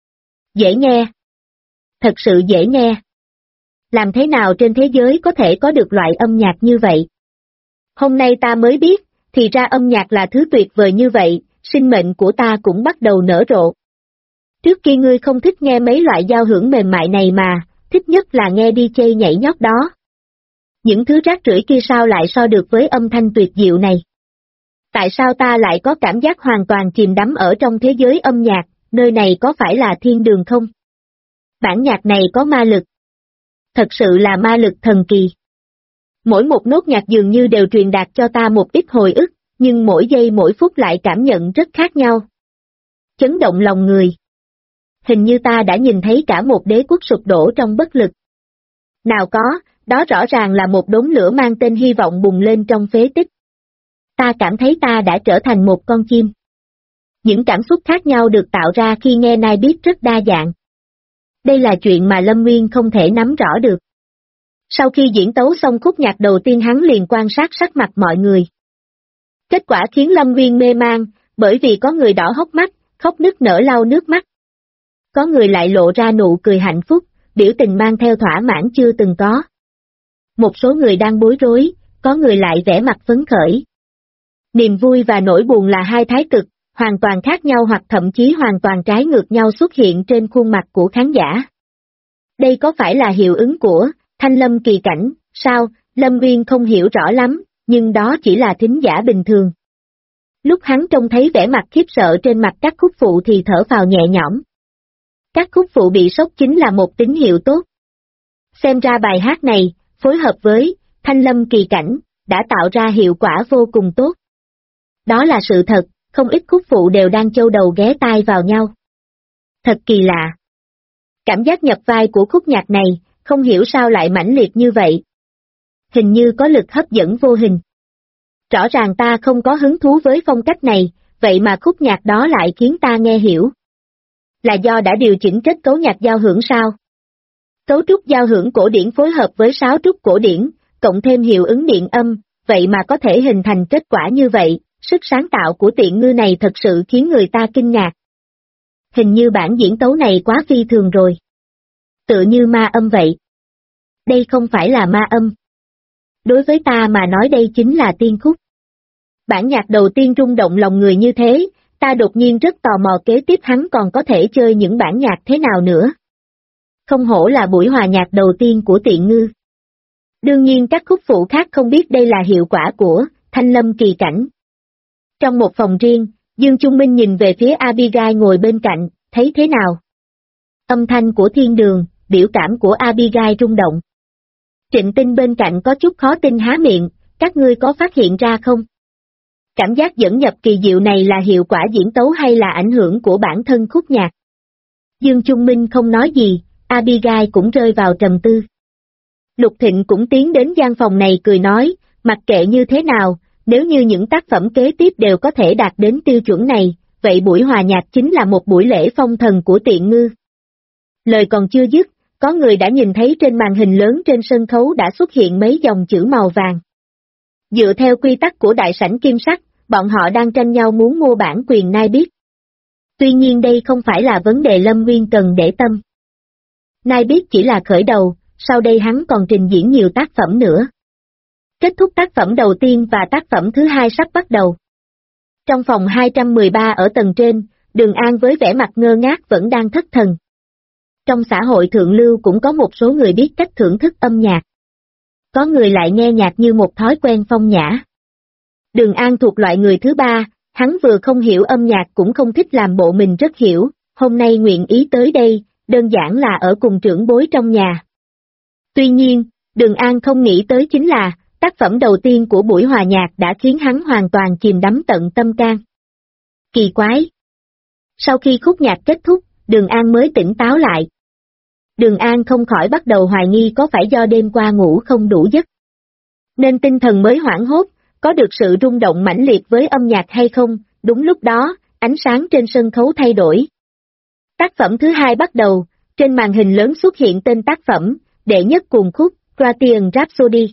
Dễ nghe. Thật sự dễ nghe. Làm thế nào trên thế giới có thể có được loại âm nhạc như vậy? Hôm nay ta mới biết, thì ra âm nhạc là thứ tuyệt vời như vậy, sinh mệnh của ta cũng bắt đầu nở rộ. Trước kia ngươi không thích nghe mấy loại giao hưởng mềm mại này mà, thích nhất là nghe DJ nhảy nhót đó. Những thứ rác rưởi kia sao lại so được với âm thanh tuyệt diệu này? Tại sao ta lại có cảm giác hoàn toàn chìm đắm ở trong thế giới âm nhạc, nơi này có phải là thiên đường không? Bản nhạc này có ma lực. Thật sự là ma lực thần kỳ. Mỗi một nốt nhạc dường như đều truyền đạt cho ta một ít hồi ức, nhưng mỗi giây mỗi phút lại cảm nhận rất khác nhau. Chấn động lòng người. Hình như ta đã nhìn thấy cả một đế quốc sụp đổ trong bất lực. Nào có, đó rõ ràng là một đốm lửa mang tên hy vọng bùng lên trong phế tích. Ta cảm thấy ta đã trở thành một con chim. Những cảm xúc khác nhau được tạo ra khi nghe Night Beat rất đa dạng. Đây là chuyện mà Lâm Nguyên không thể nắm rõ được. Sau khi diễn tấu xong khúc nhạc đầu tiên hắn liền quan sát sắc mặt mọi người. Kết quả khiến Lâm Nguyên mê man, bởi vì có người đỏ hốc mắt, khóc nức nở lau nước mắt. Có người lại lộ ra nụ cười hạnh phúc, biểu tình mang theo thỏa mãn chưa từng có. Một số người đang bối rối, có người lại vẻ mặt phấn khởi. Niềm vui và nỗi buồn là hai thái cực, hoàn toàn khác nhau hoặc thậm chí hoàn toàn trái ngược nhau xuất hiện trên khuôn mặt của khán giả. Đây có phải là hiệu ứng của Thanh Lâm kỳ cảnh, sao? Lâm Nguyên không hiểu rõ lắm, nhưng đó chỉ là thính giả bình thường. Lúc hắn trông thấy vẻ mặt khiếp sợ trên mặt các khúc phụ thì thở phào nhẹ nhõm. Các khúc phụ bị sốc chính là một tín hiệu tốt. Xem ra bài hát này, phối hợp với Thanh Lâm kỳ cảnh, đã tạo ra hiệu quả vô cùng tốt. Đó là sự thật, không ít khúc phụ đều đang châu đầu ghé tai vào nhau. Thật kỳ lạ. Cảm giác nhập vai của khúc nhạc này, không hiểu sao lại mãnh liệt như vậy. Hình như có lực hấp dẫn vô hình. Rõ ràng ta không có hứng thú với phong cách này, vậy mà khúc nhạc đó lại khiến ta nghe hiểu. Là do đã điều chỉnh kết cấu nhạc giao hưởng sao? Cấu trúc giao hưởng cổ điển phối hợp với sáo trúc cổ điển, cộng thêm hiệu ứng điện âm, vậy mà có thể hình thành kết quả như vậy, sức sáng tạo của Tiện Ngư này thật sự khiến người ta kinh ngạc. Hình như bản diễn tấu này quá phi thường rồi. Tựa như ma âm vậy. Đây không phải là ma âm. Đối với ta mà nói đây chính là tiên khúc. Bản nhạc đầu tiên rung động lòng người như thế, ta đột nhiên rất tò mò kế tiếp hắn còn có thể chơi những bản nhạc thế nào nữa. Không hổ là buổi hòa nhạc đầu tiên của Tiện Ngư. Đương nhiên các khúc phụ khác không biết đây là hiệu quả của Thanh Lâm kỳ cảnh. Trong một phòng riêng, Dương Trung Minh nhìn về phía Abigail ngồi bên cạnh, thấy thế nào? Âm thanh của thiên đường, biểu cảm của Abigail rung động. Trịnh Tinh bên cạnh có chút khó tin há miệng, các ngươi có phát hiện ra không? Cảm giác dẫn nhập kỳ diệu này là hiệu quả diễn tấu hay là ảnh hưởng của bản thân khúc nhạc? Dương Trung Minh không nói gì, Abigail cũng rơi vào trầm tư. Lục Thịnh cũng tiến đến gian phòng này cười nói, mặc kệ như thế nào, nếu như những tác phẩm kế tiếp đều có thể đạt đến tiêu chuẩn này, vậy buổi hòa nhạc chính là một buổi lễ phong thần của Tiện Ngư. Lời còn chưa dứt, có người đã nhìn thấy trên màn hình lớn trên sân khấu đã xuất hiện mấy dòng chữ màu vàng. Dựa theo quy tắc của đại sảnh Kim Sắc, bọn họ đang tranh nhau muốn mua bản quyền Nightbeat. Tuy nhiên đây không phải là vấn đề Lâm Nguyên cần để tâm. Nightbeat chỉ là khởi đầu, sau đây hắn còn trình diễn nhiều tác phẩm nữa. Kết thúc tác phẩm đầu tiên và tác phẩm thứ hai sắp bắt đầu. Trong phòng 213 ở tầng trên, Đường An với vẻ mặt ngơ ngác vẫn đang thất thần. Trong xã hội thượng lưu cũng có một số người biết cách thưởng thức âm nhạc. Có người lại nghe nhạc như một thói quen phong nhã. Đường An thuộc loại người thứ ba, hắn vừa không hiểu âm nhạc cũng không thích làm bộ mình rất hiểu, hôm nay nguyện ý tới đây, đơn giản là ở cùng trưởng bối trong nhà. Tuy nhiên, Đường An không nghĩ tới chính là, tác phẩm đầu tiên của buổi hòa nhạc đã khiến hắn hoàn toàn chìm đắm tận tâm can. Kỳ quái! Sau khi khúc nhạc kết thúc, Đường An mới tỉnh táo lại. Đường An không khỏi bắt đầu hoài nghi có phải do đêm qua ngủ không đủ giấc. Nên tinh thần mới hoảng hốt, có được sự rung động mãnh liệt với âm nhạc hay không, đúng lúc đó, ánh sáng trên sân khấu thay đổi. Tác phẩm thứ hai bắt đầu, trên màn hình lớn xuất hiện tên tác phẩm, đệ nhất cuồng khúc, Bohemian Rhapsody.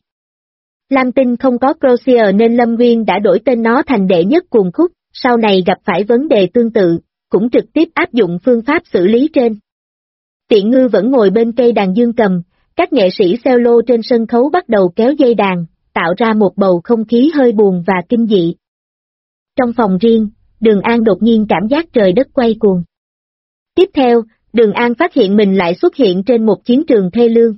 Lam Tinh không có Crozier nên Lâm Nguyên đã đổi tên nó thành đệ nhất cuồng khúc, sau này gặp phải vấn đề tương tự, cũng trực tiếp áp dụng phương pháp xử lý trên. Tiện Ngư vẫn ngồi bên cây đàn dương cầm, các nghệ sĩ cello trên sân khấu bắt đầu kéo dây đàn, tạo ra một bầu không khí hơi buồn và kinh dị. Trong phòng riêng, Đường An đột nhiên cảm giác trời đất quay cuồng. Tiếp theo, Đường An phát hiện mình lại xuất hiện trên một chiến trường thê lương.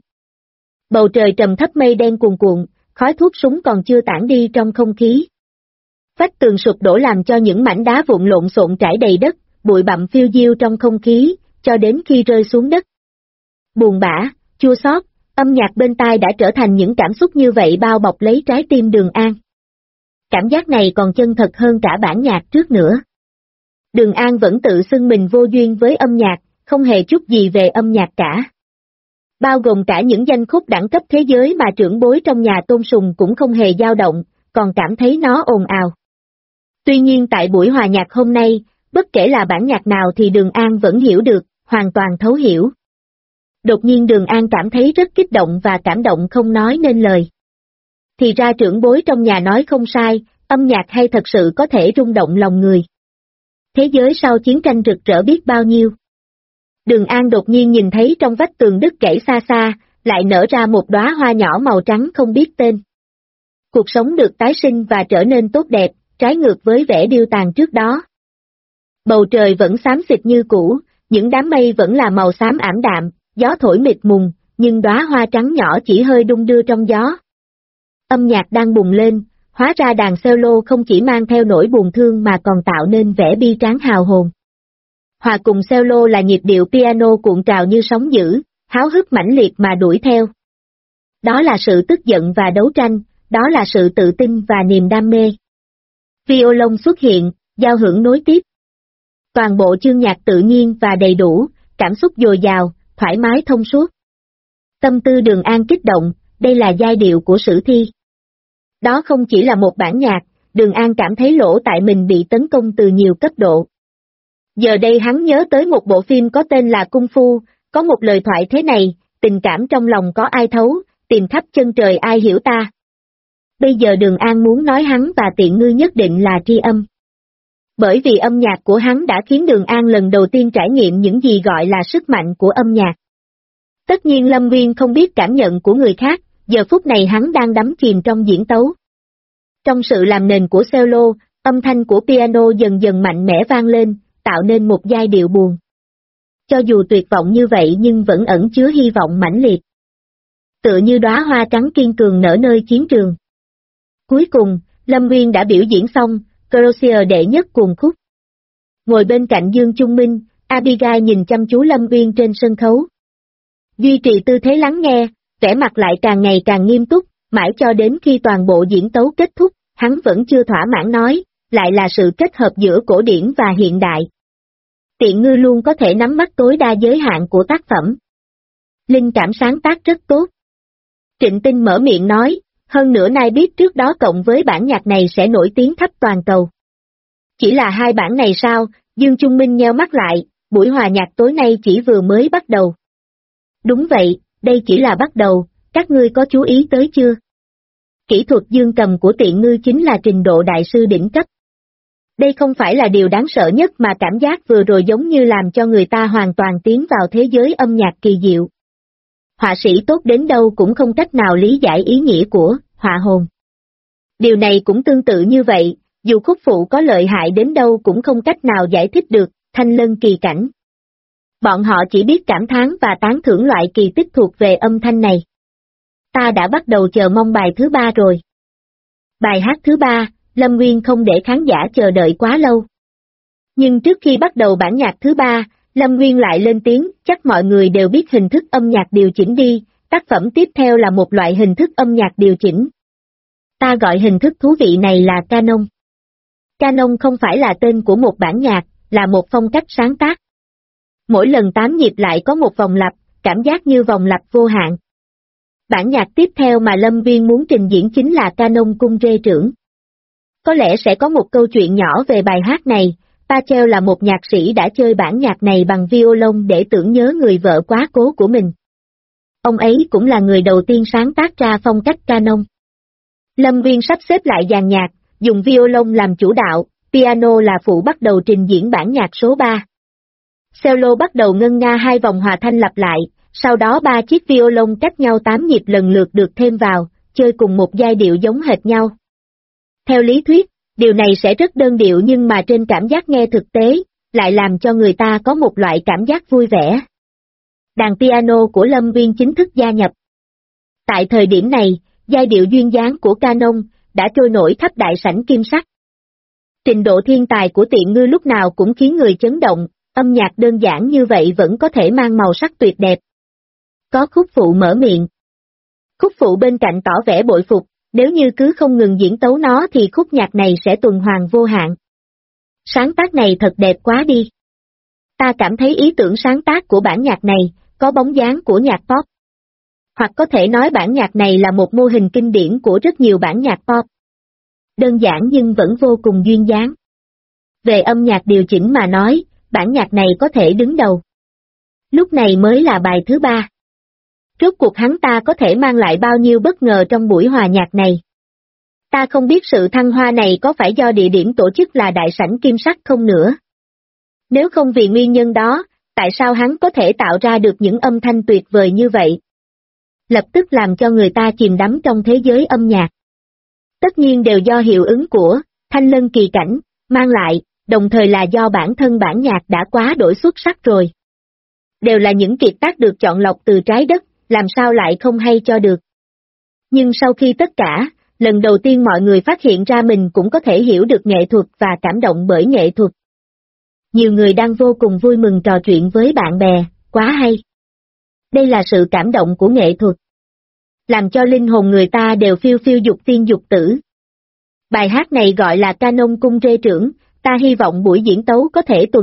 Bầu trời trầm thấp mây đen cuồn cuộn, khói thuốc súng còn chưa tản đi trong không khí. Vách tường sụp đổ làm cho những mảnh đá vụn lộn xộn trải đầy đất, bụi bặm phiêu diêu trong không khí, cho đến khi rơi xuống đất. Buồn bã, chua xót, âm nhạc bên tai đã trở thành những cảm xúc như vậy bao bọc lấy trái tim Đường An. Cảm giác này còn chân thật hơn cả bản nhạc trước nữa. Đường An vẫn tự xưng mình vô duyên với âm nhạc, không hề chút gì về âm nhạc cả. Bao gồm cả những danh khúc đẳng cấp thế giới mà trưởng bối trong nhà tôn sùng cũng không hề dao động, còn cảm thấy nó ồn ào. Tuy nhiên tại buổi hòa nhạc hôm nay, bất kể là bản nhạc nào thì Đường An vẫn hiểu được, hoàn toàn thấu hiểu. Đột nhiên Đường An cảm thấy rất kích động và cảm động không nói nên lời. Thì ra trưởng bối trong nhà nói không sai, âm nhạc hay thật sự có thể rung động lòng người. Thế giới sau chiến tranh rực rỡ biết bao nhiêu. Đường An đột nhiên nhìn thấy trong vách tường đứt gãy xa xa, lại nở ra một đóa hoa nhỏ màu trắng không biết tên. Cuộc sống được tái sinh và trở nên tốt đẹp, trái ngược với vẻ điêu tàn trước đó. Bầu trời vẫn xám xịt như cũ, những đám mây vẫn là màu xám ảm đạm, gió thổi mịt mùng, nhưng đóa hoa trắng nhỏ chỉ hơi đung đưa trong gió. Âm nhạc đang bùng lên, hóa ra đàn cello không chỉ mang theo nỗi buồn thương mà còn tạo nên vẻ bi tráng hào hồn. Hòa cùng cello là nhịp điệu piano cuộn trào như sóng dữ, háo hức mãnh liệt mà đuổi theo. Đó là sự tức giận và đấu tranh, đó là sự tự tin và niềm đam mê. Violon xuất hiện, giao hưởng nối tiếp. Toàn bộ chương nhạc tự nhiên và đầy đủ, cảm xúc dồi dào, thoải mái thông suốt. Tâm tư Đường An kích động, đây là giai điệu của sử thi. Đó không chỉ là một bản nhạc, Đường An cảm thấy lỗ tại mình bị tấn công từ nhiều cấp độ. Giờ đây hắn nhớ tới một bộ phim có tên là Cung Phu, có một lời thoại thế này, tình cảm trong lòng có ai thấu, tìm khắp chân trời ai hiểu ta. Bây giờ Đường An muốn nói hắn và Tiện Ngư nhất định là tri âm. Bởi vì âm nhạc của hắn đã khiến Đường An lần đầu tiên trải nghiệm những gì gọi là sức mạnh của âm nhạc. Tất nhiên Lâm Nguyên không biết cảm nhận của người khác, giờ phút này hắn đang đắm chìm trong diễn tấu. Trong sự làm nền của cello, âm thanh của piano dần dần mạnh mẽ vang lên, tạo nên một giai điệu buồn. Cho dù tuyệt vọng như vậy nhưng vẫn ẩn chứa hy vọng mãnh liệt. Tựa như đóa hoa trắng kiên cường nở nơi chiến trường. Cuối cùng, Lâm Nguyên đã biểu diễn xong, Crozier đệ nhất cuồng khúc. Ngồi bên cạnh Dương Trung Minh, Abigail nhìn chăm chú Lâm Nguyên trên sân khấu. Duy trì tư thế lắng nghe, vẻ mặt lại càng ngày càng nghiêm túc, mãi cho đến khi toàn bộ diễn tấu kết thúc, hắn vẫn chưa thỏa mãn nói, lại là sự kết hợp giữa cổ điển và hiện đại. Tiện Ngư luôn có thể nắm bắt tối đa giới hạn của tác phẩm. Linh cảm sáng tác rất tốt. Trịnh Tinh mở miệng nói, hơn nữa nay biết trước đó cộng với bản nhạc này sẽ nổi tiếng khắp toàn cầu. Chỉ là hai bản này sao? Dương Trung Minh nheo mắt lại, buổi hòa nhạc tối nay chỉ vừa mới bắt đầu. Đúng vậy, đây chỉ là bắt đầu, các ngươi có chú ý tới chưa? Kỹ thuật dương cầm của Tiện Ngư chính là trình độ đại sư đỉnh cấp. Đây không phải là điều đáng sợ nhất mà cảm giác vừa rồi giống như làm cho người ta hoàn toàn tiến vào thế giới âm nhạc kỳ diệu. Họa sĩ tốt đến đâu cũng không cách nào lý giải ý nghĩa của họa hồn. Điều này cũng tương tự như vậy, dù khúc phụ có lợi hại đến đâu cũng không cách nào giải thích được thanh lân kỳ cảnh. Bọn họ chỉ biết cảm thán và tán thưởng loại kỳ tích thuộc về âm thanh này. Ta đã bắt đầu chờ mong bài thứ ba rồi. Bài hát thứ ba, Lâm Nguyên không để khán giả chờ đợi quá lâu. Nhưng trước khi bắt đầu bản nhạc thứ ba, Lâm Nguyên lại lên tiếng, chắc mọi người đều biết hình thức âm nhạc điều chỉnh đi, tác phẩm tiếp theo là một loại hình thức âm nhạc điều chỉnh. Ta gọi hình thức thú vị này là canon. Canon không phải là tên của một bản nhạc, là một phong cách sáng tác. Mỗi lần 8 nhịp lại có một vòng lặp, cảm giác như vòng lặp vô hạn. Bản nhạc tiếp theo mà Lâm Nguyên muốn trình diễn chính là canon cung rê trưởng. Có lẽ sẽ có một câu chuyện nhỏ về bài hát này. Pachel là một nhạc sĩ đã chơi bản nhạc này bằng violon để tưởng nhớ người vợ quá cố của mình. Ông ấy cũng là người đầu tiên sáng tác ra phong cách canon. Lâm Nguyên sắp xếp lại dàn nhạc, dùng violon làm chủ đạo, piano là phụ bắt đầu trình diễn bản nhạc số 3. Cello bắt đầu ngân nga hai vòng hòa thanh lặp lại, sau đó 3 chiếc violon cách nhau 8 nhịp lần lượt được thêm vào, chơi cùng một giai điệu giống hệt nhau. Theo lý thuyết, điều này sẽ rất đơn điệu nhưng mà trên cảm giác nghe thực tế, lại làm cho người ta có một loại cảm giác vui vẻ. Đàn piano của Lâm Nguyên chính thức gia nhập. Tại thời điểm này, giai điệu duyên dáng của canon đã trôi nổi khắp đại sảnh kim sắc. Trình độ thiên tài của Tiện Ngư lúc nào cũng khiến người chấn động, âm nhạc đơn giản như vậy vẫn có thể mang màu sắc tuyệt đẹp. Có khúc phụ mở miệng. Khúc phụ bên cạnh tỏ vẻ bội phục, nếu như cứ không ngừng diễn tấu nó thì khúc nhạc này sẽ tuần hoàn vô hạn. Sáng tác này thật đẹp quá đi. Ta cảm thấy ý tưởng sáng tác của bản nhạc này, có bóng dáng của nhạc pop. Hoặc có thể nói bản nhạc này là một mô hình kinh điển của rất nhiều bản nhạc pop. Đơn giản nhưng vẫn vô cùng duyên dáng. Về âm nhạc điều chỉnh mà nói, bản nhạc này có thể đứng đầu. Lúc này mới là bài thứ ba. Rốt cuộc hắn ta có thể mang lại bao nhiêu bất ngờ trong buổi hòa nhạc này. Ta không biết sự thăng hoa này có phải do địa điểm tổ chức là đại sảnh Kim Sắc không nữa. Nếu không vì nguyên nhân đó, tại sao hắn có thể tạo ra được những âm thanh tuyệt vời như vậy? Lập tức làm cho người ta chìm đắm trong thế giới âm nhạc. Tất nhiên đều do hiệu ứng của Thanh Lân Kỳ Cảnh mang lại, đồng thời là do bản thân bản nhạc đã quá đổi xuất sắc rồi. Đều là những kiệt tác được chọn lọc từ trái đất, làm sao lại không hay cho được. Nhưng sau khi tất cả, lần đầu tiên mọi người phát hiện ra mình cũng có thể hiểu được nghệ thuật và cảm động bởi nghệ thuật. Nhiều người đang vô cùng vui mừng trò chuyện với bạn bè, quá hay. Đây là sự cảm động của nghệ thuật. Làm cho linh hồn người ta đều phiêu phiêu dục tiên dục tử. Bài hát này gọi là Canon Cung Rê Trưởng, ta hy vọng buổi diễn tấu có thể tuần